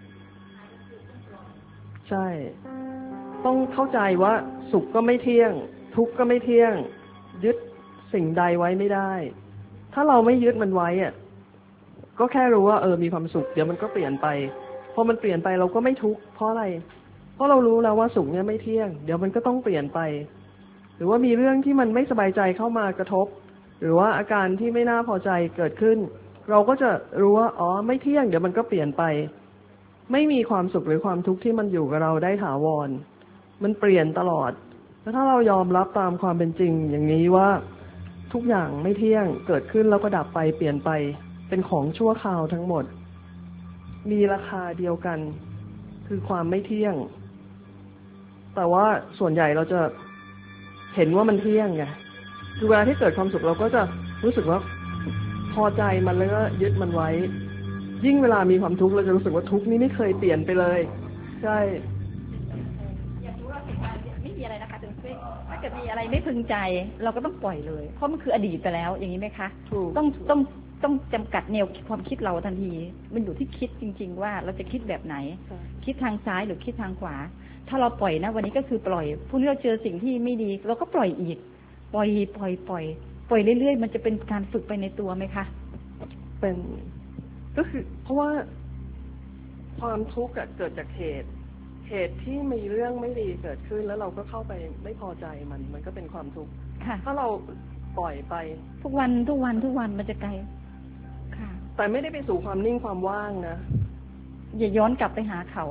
ใช่ต้องเข้าใจว่าสุขก็ไม่เที่ยงทุกข์ก็ไม่เที่ยงยึดสิ่งใดไว้ไม่ได้ถ้าเราไม่ยึดมันไว้ก็แค่รู้ว่ามีความสุขเดี๋ยวมันก็เปลี่ยนไปพอมันเปลี่ยนไปเราก็ไม่ทุกข์เพราะอะไรเพราะเรารู้แล้วว่าสุขเนี่ยไม่เที่ยงเดี๋ยวมันก็ต้องเปลี่ยนไปหรือว่ามีเรื่องที่มันไม่สบายใจเข้ามากระทบหรือว่าอาการที่ไม่น่าพอใจเกิดขึ้นเราก็จะรู้ว่าไม่เที่ยงเดี๋ยวมันก็เปลี่ยนไปไม่มีความสุขหรือความทุกข์ที่มันอยู่กับเราได้ถาวรมันเปลี่ยนตลอดแล้วถ้าเรายอมรับตามความเป็นจริงอย่างนี้ว่าทุกอย่างไม่เที่ยงเกิดขึ้นแล้วก็ดับไปเปลี่ยนไปเป็นของชั่วคราวทั้งหมดมีราคาเดียวกันคือความไม่เที่ยงแต่ว่าส่วนใหญ่เราจะเห็นว่ามันเที่ยงไงคือเวลาที่เกิดความสุขเราก็จะรู้สึกว่าพอใจมันแล้วก็ยึดมันไว้ยิ่งเวลามีความทุกข์เราจะรู้สึกว่าทุกข์นี้ไม่เคยเปลี่ยนไปเลยใช่
อยากรู้ว่าไม่มีอะไรนะคะถ้าเกิดมีอะไรไม่พึงใจเราก็ต้องปล่อยเลยเพราะมันคืออดีตไปแล้วอย่างนี้ไหมคะต้องจำกัดแนวความคิดเราทันทีมันอยู่ที่คิดจริงๆว่าเราจะคิดแบบไหนคิดทางซ้ายหรือคิดทางขวาถ้าเราปล่อยนะวันนี้ก็คือปล่อยพรุ่งนี้เราเจอสิ่งที่ไม่ดีเราก็ปล่อยอีกปล่อยเรื่อยๆมันจะเป็นการฝึกไปในตัวไหมคะ
เป็นก็คือเพราะว่าความทุกข์เกิดจากเหตุที่มีเรื่องไม่ดีเกิดขึ้นแล้วเราก็เข้าไปไม่พอใจมันก็เป็นความทุกข์ถ้าเราปล่อยไป
ทุกวันมันจะไกลค่ะ
แต่ไม่ได้ไปสู่ความนิ่งความว่างนะ
อย่าย้อนกลับไปหาเขา
คื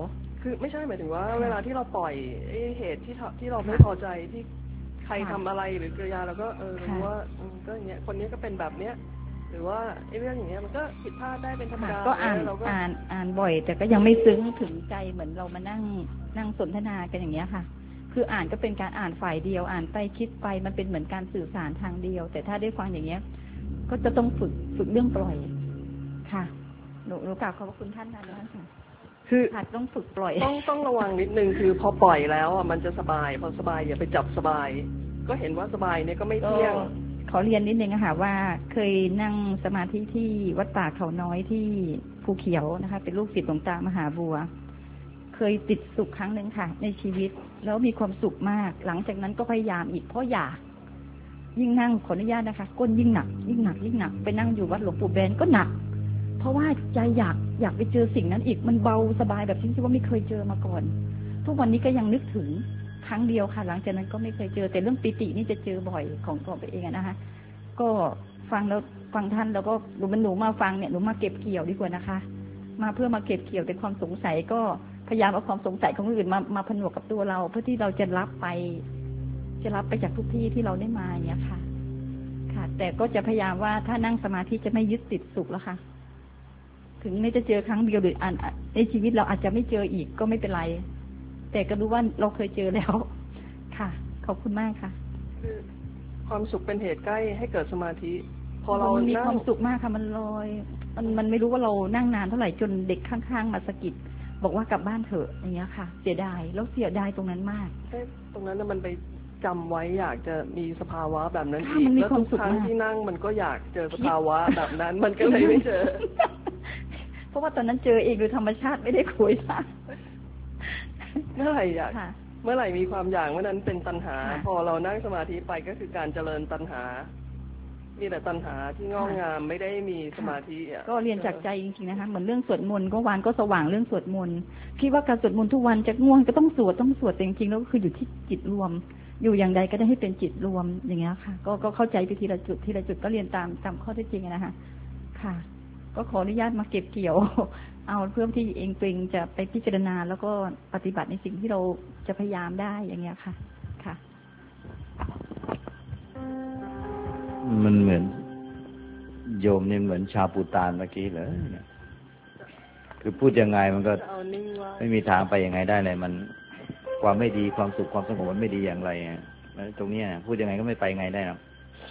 คือไม่ใช่หมายถึงว่าเวลาที่เราปล่อยเหตุที่เราไม่พอใจที่ใครทำอะไรหรือกิริยาเราก็รู้ว่าก็อย่างเงี้ยคนนี้ก็เป็นแบบเนี้ยหรือว่าเรื่องอย่างเงี้ยมันก็ผิดพลาดได้เป็นธรรมดา
ก็อ่านบ่อยแต่ก็ยังไม่ซึ้งถึงใจเหมือนเรามานั่งสนทนากันอย่างเงี้ยค่ะคืออ่านก็เป็นการอ่านฝ่ายเดียวอ่านไปคิดไปมันเป็นเหมือนการสื่อสารทางเดียวแต่ถ้าได้ฟังอย่างเงี้ยก็จะต้องฝึกเรื่องปล่อยค่ะหนูกราบขอบคุณท่านนะคะคือต้องฝึกปล่อย
ต้องระวังนิดนึงคือพอปล่อยแล้วมันจะสบายพอสบายอย่าไปจับสบายก็เห็นว่าสบายเนี่ยก็ไม่เที่ยง
ขอเรียนนิดนึงค่ะว่าเคยนั่งสมาธิที่วัดป่าเขาน้อยที่ภูเขียวนะคะเป็นลูกศิษย์หลวงตามหาบัวเคยติดสุขครั้งหนึ่งค่ะในชีวิตแล้วมีความสุขมากหลังจากนั้นก็พยายามอีกเพราะอยากยิ่งนั่งขออนุญาตนะคะก้นยิ่งหนักไปนั่งอยู่วัดหลวงปู่แบนก็หนักเพราะว่าใจอยากไปเจอสิ่งนั้นอีกมันเบาสบายแบบที่ว่าไม่เคยเจอมาก่อนทุกวันนี้ก็ยังนึกถึงครั้งเดียวค่ะหลังจากนั้นก็ไม่เคยเจอแต่เรื่องปิตินี่จะเจอบ่อยของตัวเองนะคะก็ฟังท่านแล้วก็หนูมาฟังเนี่ยหนูมาเก็บเกี่ยวดีกว่านะคะมาเพื่อมาเก็บเกี่ยวแต่ความสงสัยก็พยายามเอาความสงสัยของคนอื่นมาผนวกกับตัวเราเพื่อที่เราจะรับไปจากทุกที่ที่เราได้มาอย่างเงี้ยค่ะแต่ก็จะพยายามว่าถ้านั่งสมาธิจะไม่ยึดติดสุขแล้วค่ะถึงไม่จะเจอครั้งเดียวหรือในชีวิตเราอาจจะไม่เจออีกก็ไม่เป็นไรแต่ก็รู้ว่าเราเคยเจอแล้วค่ะขอบคุณมากค่ะ
คือความสุขเป็นเหตุใกล้ให้เกิดสมาธิพอเรา
มีความสุขมากค่ะมันลอยมันไม่รู้ว่าเรานั่งนานเท่าไหร่จนเด็กข้างๆมาสะกิดบอกว่ากลับบ้านเถอะอย่างเงี้ยค่ะเสียดายแล้วเสียดายตรงนั้นมาก
ตรงนั้นมันไปจำไว้อยากจะมีสภาวะแบบนั้นอีกแล้วทุกครั้งที่นั่งมันก็อยากเจอสภาวะแบบนั้นมันก็เลยไม่เจอ
เพราะว่าตอนนั้นเจอเองโดยธรรมชาติไม่ได้คุยค่ะ
เมื่อไหร่เมื่อไหร่มีความอยากเมื่อนั้นเป็นตัณหาพอเรานั่งสมาธิไปก็คือการเจริญตัณหามีแต่ตัณหาที่งอกงามไม่ได้มีสมาธิ
ก็เรียนจากใจจริงๆนะคะเหมือนเรื่องสวดมนต์ก็วานก็สว่างเรื่องสวดมนต์คิดว่าการสวดมนต์ทุกวันจะง่วงก็ต้องสวดแต่จริงๆแล้วก็คืออยู่ที่จิตรวมอยู่อย่างใดก็ได้ให้เป็นจิตรวมอย่างเงี้ยค่ะก็เข้าใจไปทีละจุดก็เรียนตามข้อเท็จจริงนะคะค่ะก็ขออนุญาตมาเก็บเกี่ยวเอาเพื่อที่เองตัวเองจะไปพิจารณาแล้วก็ปฏิบัติในสิ่งที่เราจะพยายามได้อย่างเงี้ยค่ะค่ะ
มันเหมือนโยมนี่เหมือนชาวปูตานเมื่อกี้เลยคือพูดยังไงมันก็ไม่มีทางไปยังไงได้เลยมันความไม่ดีความสุขความสงบมันไม่ดีอย่างไรตรงนี้พูดยังไงก็ไม่ไปไงได้หรอก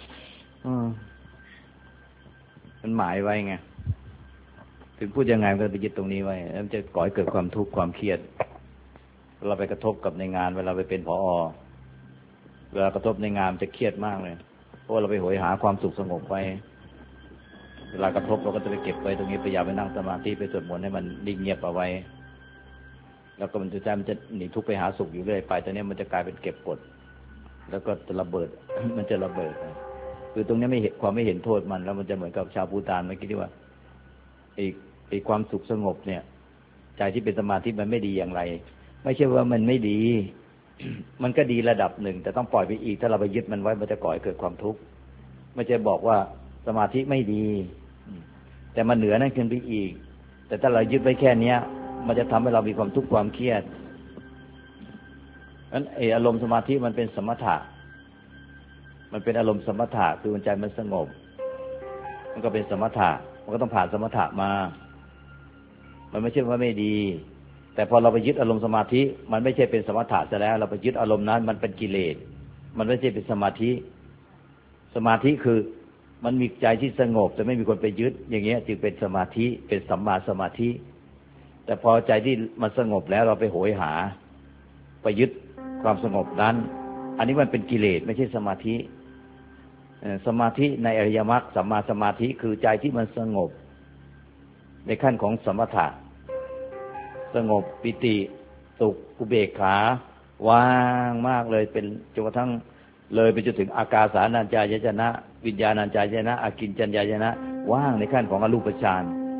มันหมายไว้ไงถึงพูดยังไงมันก็ไปยึดตรงนี้ไว้แล้วมันจะก่อให้เกิดความทุกข์ความเครียดเราไปกระทบกับในงานเวลาไปเป็นผอ.เวลากระทบในงานจะเครียดมากเลยเพราะเราไปโหยหาความสุขสงบไว้เวลากระทบเราก็จะไปเก็บไว้ตรงนี้พยายามไปนั่งสมาธิไปสวดมนต์ให้มันนิ่งเงียบเอาไว้แล้วก็มันจะหนีทุกข์ไปหาสุขอยู่เรื่อยไปตอนนี้มันจะกลายเป็นเก็บกดแล้วก็จะระเบิดมันจะระเบิดคือตรงนี้ไม่เห็นความไม่เห็นโทษมันแล้วมันจะเหมือนกับชาวปูตานเมื่อกี้ที่ว่าไอ้ความสุขสงบเนี่ยใจที่เป็นสมาธิมันไม่ดีอย่างไรไม่ใช่ว่ามันไม่ดี มันก็ดีระดับหนึ่งแต่ต้องปล่อยไปอีกถ้าเราไปยึดมันไว้มันจะก่อให้เกิดความทุกข์ไม่ใช่บอกว่าสมาธิไม่ดีแต่มันเหนือนั่นขึ้นไปอีกแต่ถ้าเรายึดไว้แค่เนี้ยมันจะทำให้เรามีความทุกข์ความเครียดนั้นอารมณ์สมาธิมันเป็นสมถะมันเป็นอารมณ์สมถะคือใจมันสงบมันก็เป็นสมถะมันก็ต้องผ่านสมถะมามันไม่ใช่ว่าไม่ดีแต่พอเราไปยึดอารมณ์สมาธิมันไม่ใช่เป็นสมถะซะแล้วเราไปยึดอารมณ์นั้นมันเป็นกิเลสมันไม่ใช่เป็นสมาธิสมาธิคือมันมีใจที่สงบแต่ไม่มีคนไปยึดอย่างเงี้ยจึงเป็นสมาธิเป็นสัมมาสมาธิแต่พอใจที่มันสงบแล้วเราไปโหยหาไปยึดความสงบนั้นอันนี้มันเป็นกิเลสไม่ใช่สมาธิสมาธิในอริยมรรคสัมมาสมาธิคือใจที่มันสงบในขั้นของสมถะสงบปิติสุขอุเบกขาว่างมากเลยเป็นจนกระทั่งเลยไปจนถึงอากาสานัญจายตนะวิญญาณัญจายตนะอากิญจัญญายตนะว่างในขั้นของอรูปฌาน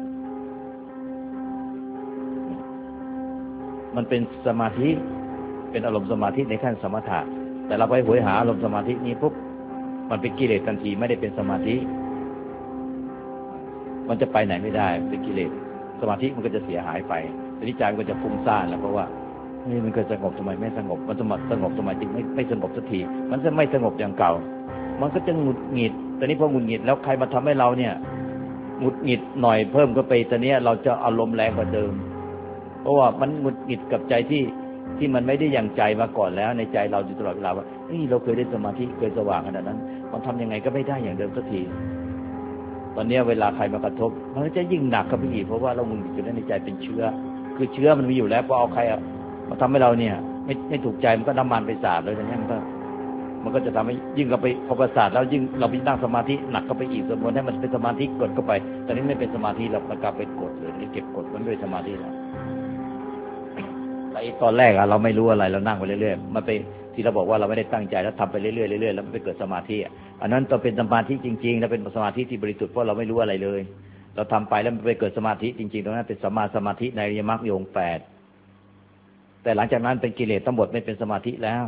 มันเป็นสมาธิเป็นอารมณ์สมาธิในขั้นสมถะแต่เราไปโหยหาอารมณ์สมาธินี้ปุ๊บมันเป็นกิเลสทันทีไม่ได้เป็นสมาธิมันจะไปไหนไม่ได้เป็นกิเลสสมาธิมันก็จะเสียหายไปทีนี้ใจมันก็จะฟุ้งซ่านแล้วเพราะว่านี่มันเกิดสงบทำไมไม่สงบมันสงบทำไมจึงไม่สงบสักทีมันจะไม่สงบอย่างเก่ามันก็จะหงุดหงิดตอนนี้พอหงุดหงิดแล้วใครมาทำให้เราเนี่ยหงุดหงิดหน่อยเพิ่มก็ไปตอนนี้เราจะอารมณ์แรงกว่าเดิมเพราะว่ามันหงุดหงิดกับใจที่มันไม่ได้อย่างใจมาก่อนแล้วในใจเราอยู่ตลอดเวลาว่าเราเคยได้สมาธิเคยสว่างขนาดนั้นมันทำยังไงก็ไม่ได้อย่างเดิมสักทีตอนนี้เวลาใครมากระทบมันก็จะยิ่งหนักเข้าไปอีกเพราะว่าเราหงุดหงิดอยู่ในใจเป็นเชื้อคือเชื้อมันมีอยู่แล้วพอเอาใครมาทำให้เราเนี่ยไม่ถูกใจมันก็น้ำมันไปสาดเลยอย่างนี้มันก็จะทำให้ยิ่งเราไปพอประสาทแล้วยิ่งเราไปนั่งสมาธิหนักเข้าไปอีกสมมติให้มันเป็นสมาธิกดเข้าไปตอนนี้ไม่เป็นสมาธิเรามันกลับเป็นกดเลยนี่เก็บกดมันไม่เป็นสมาธิแล้วแต่ตอนแรกเราไม่รู้อะไรเรานั่งไปเรื่อยๆมันไปที่เราบอกว่าเราไม่ได้ตั้งใจแล้วทำไปเรื่อยๆเรื่อยๆแล้วมันไปเกิดสมาธิอันนั้นต้องเป็นสมาธิจริงๆแล้วเป็นสมาธิที่บริสุทธิ์เพราะเราไม่รู้อะไรเลยเราทำไปแล้วมันไปเกิดสมาธิจริงๆตรงนั้นเป็นสัมมาสมาธิในอริยมรรคมีองค์ 8แต่หลังจากนั้นเป็นกิเลสทั้งหมดไม่เป็นสมาธิแล้ว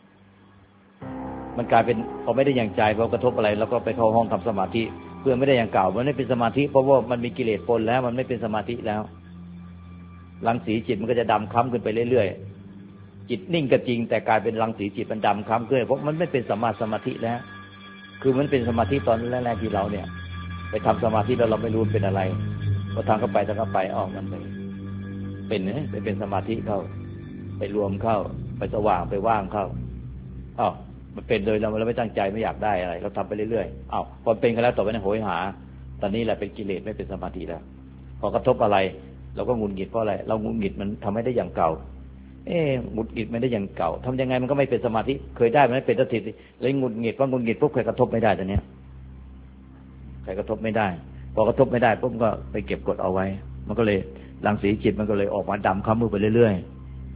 มันกลายเป็นพอไม่ได้อย่างใจพอกระทบอะไรแล้วก็ไปเข้าห้องทำสมาธิเพื่อไม่ได้อย่างเก่ามันไม่เป็นสมาธิเพราะว่ามันมีกิเลสปนแล้วมันไม่เป็นสมาธิแล้วรังสีจิตมันก็จะดำคล้ำขึ้นไปเรื่อยๆจิตนิ่งก็จริงแต่กลายเป็นรังสีจิตมันดำคล้ำขึ้นเพราะมันไม่เป็นสัมมาสมาธิแล้วคือมันเป็นสมาธิตอนแรกๆที่เราเนี่ยไปทำสมาธิแล้วเราไม่รู้เป็นอะไรพอทางเข้าไปออกมันไปเป็นสมาธิเข้าไปรวมเข้าไปสว่างไปว่างเข้ามันเป็นโดยเราไม่ตั้งใจไม่อยากได้อะไรเราทำไปเรื่อยๆพอเป็นกันแล้วต่อไปเนี่ยโหยหาตอนนี้แหละเป็นกิเลสไม่เป็นสมาธิแล้วพอกระทบอะไรเราก็หงุดหงิดเพราะอะไรเราหงุดหงิดมันทำให้ได้อย่างเก่าหงุดหงิดไม่ได้อย่างเก่าทำยังไงมันก็ไม่เป็นสมาธิเคยได้มันไม่เป็นสติเลยหงุดหงิดเพราะหงุดหงิดปุ๊บใครกระทบไม่ได้ตอนนี้ใครกระทบไม่ได้พอกระทบไม่ได้ปุ๊บก็ไปเก็บกดเอาไว้มันก็เลยรังสีจิตมันก็เลยออกมาดำคล้ำมือไปเรื่อยๆ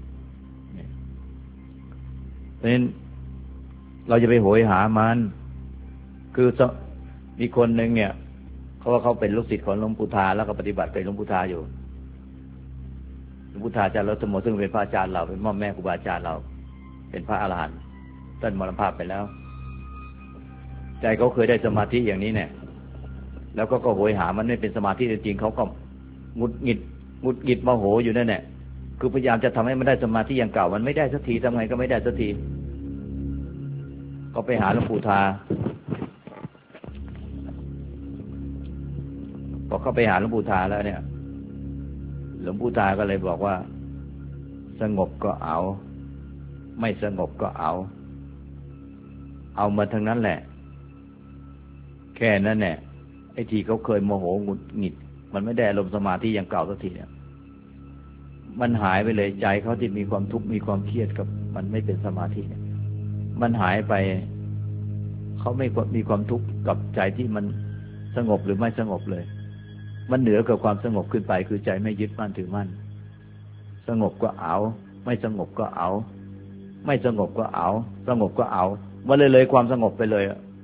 เพราะฉะนั้นเราจะไปโหยหามันคือมีคนหนึ่งเนี่ยเขาเป็นลูกศิษย์ของหลวงปู่ทาแล้วก็ปฏิบัติเป็นหลวงปู่ทาอยู่หลวงปู่ทาอาจารย์เราสมมติซึ่งเป็นพระอาจารย์เราเป็นพ่อแม่ครูบาอาจารย์เราเป็นพระอรหันต์ท่านมรณภาพไปแล้วใจเขาเคยได้สมาธิอย่างนี้เนี่ยแล้วก็โหยหามันไม่เป็นสมาธิจริงๆเขาก็หงุดหงิดโมโหอยู่นั่นแหละคือพยายามจะทำให้มันได้สมาธิอย่างเก่ามันไม่ได้สักทีทำไงก็ไม่ได้สักทีก็ไปหาหลวงปู่ทาพอเข้าไปหาหลวงปู่ทาแล้วเนี่ยหลวงปู่ทาก็เลยบอกว่าสงบก็เอาไม่สงบก็เอามาทั้งนั้นแหละแค่นั้นแหละไอ้ที่เขาเคยโมโหหงุดหงิดมันไม่ได้อารมณ์สมาธิอย่างเก่าสักทีเนี่ยมันหายไปเลยใจเขาที่มีความทุกข์มีความเครียดกับมันไม่เป็นสมาธิเนี่ยมันหายไปเขาไม่มีความทุกข์กับใจที่มันสงบหรือไม่สงบเลยมันเหนือกับความสงบขึ้นไปคือใจไม่ยึดมั่นถือมั่นสงบก็เอาไม่สงบก็เอาไม่สงบก็เอาสงบก็เอามันเลยความสงบไปเลย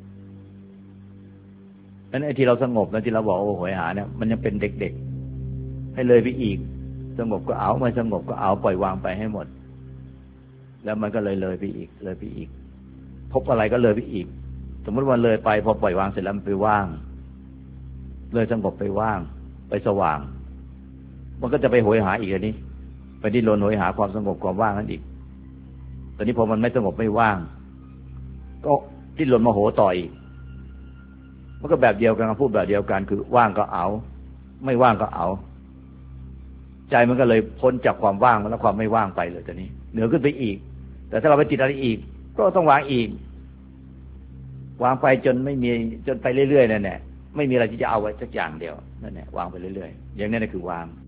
นั้นไอ้ที่เราสงบแล้วที่เราบอกโอ้โหหาเนี่ยมันยังเป็นเด็กๆให้เลยไปอีกสงบก็เอาไม่สงบก็เอาปล่อยวางไปให้หมดแล้วมันก็เลยไปอีกพบอะไรก็เลยไปอีกสมมติว่าเลยไปพอปล่อยวางเสร็จแล้วมันไปว่างเลยสงบไปว่างไปสว่างมันก็จะไปโหยหาอีกอันนี้ไปดิ้นรนโหยหาความสงบความว่างนั้นอีกตอนนี้พอมันไม่สงบไม่ว่างก็ดิ้นรนมาโหต่ออีกมันก็แบบเดียวกันพูดแบบเดียวกันคือว่างก็เอาไม่ว่างก็เอาใจมันก็เลยพ้นจากความว่างแล้วความไม่ว่างไปเลยตอนนี้เหนือขึ้นไปอีกแต่ถ้าเราไปติดอะไรอีกก็ต้องวางอีกวางไปจนไม่มีจนไปเรื่อยๆนั่นแหละไม่มีอะไรที่จะเอาไว้สักอย่างเดียวนั่นแหละวางไปเรื่อยๆอย่างนี้คือวาง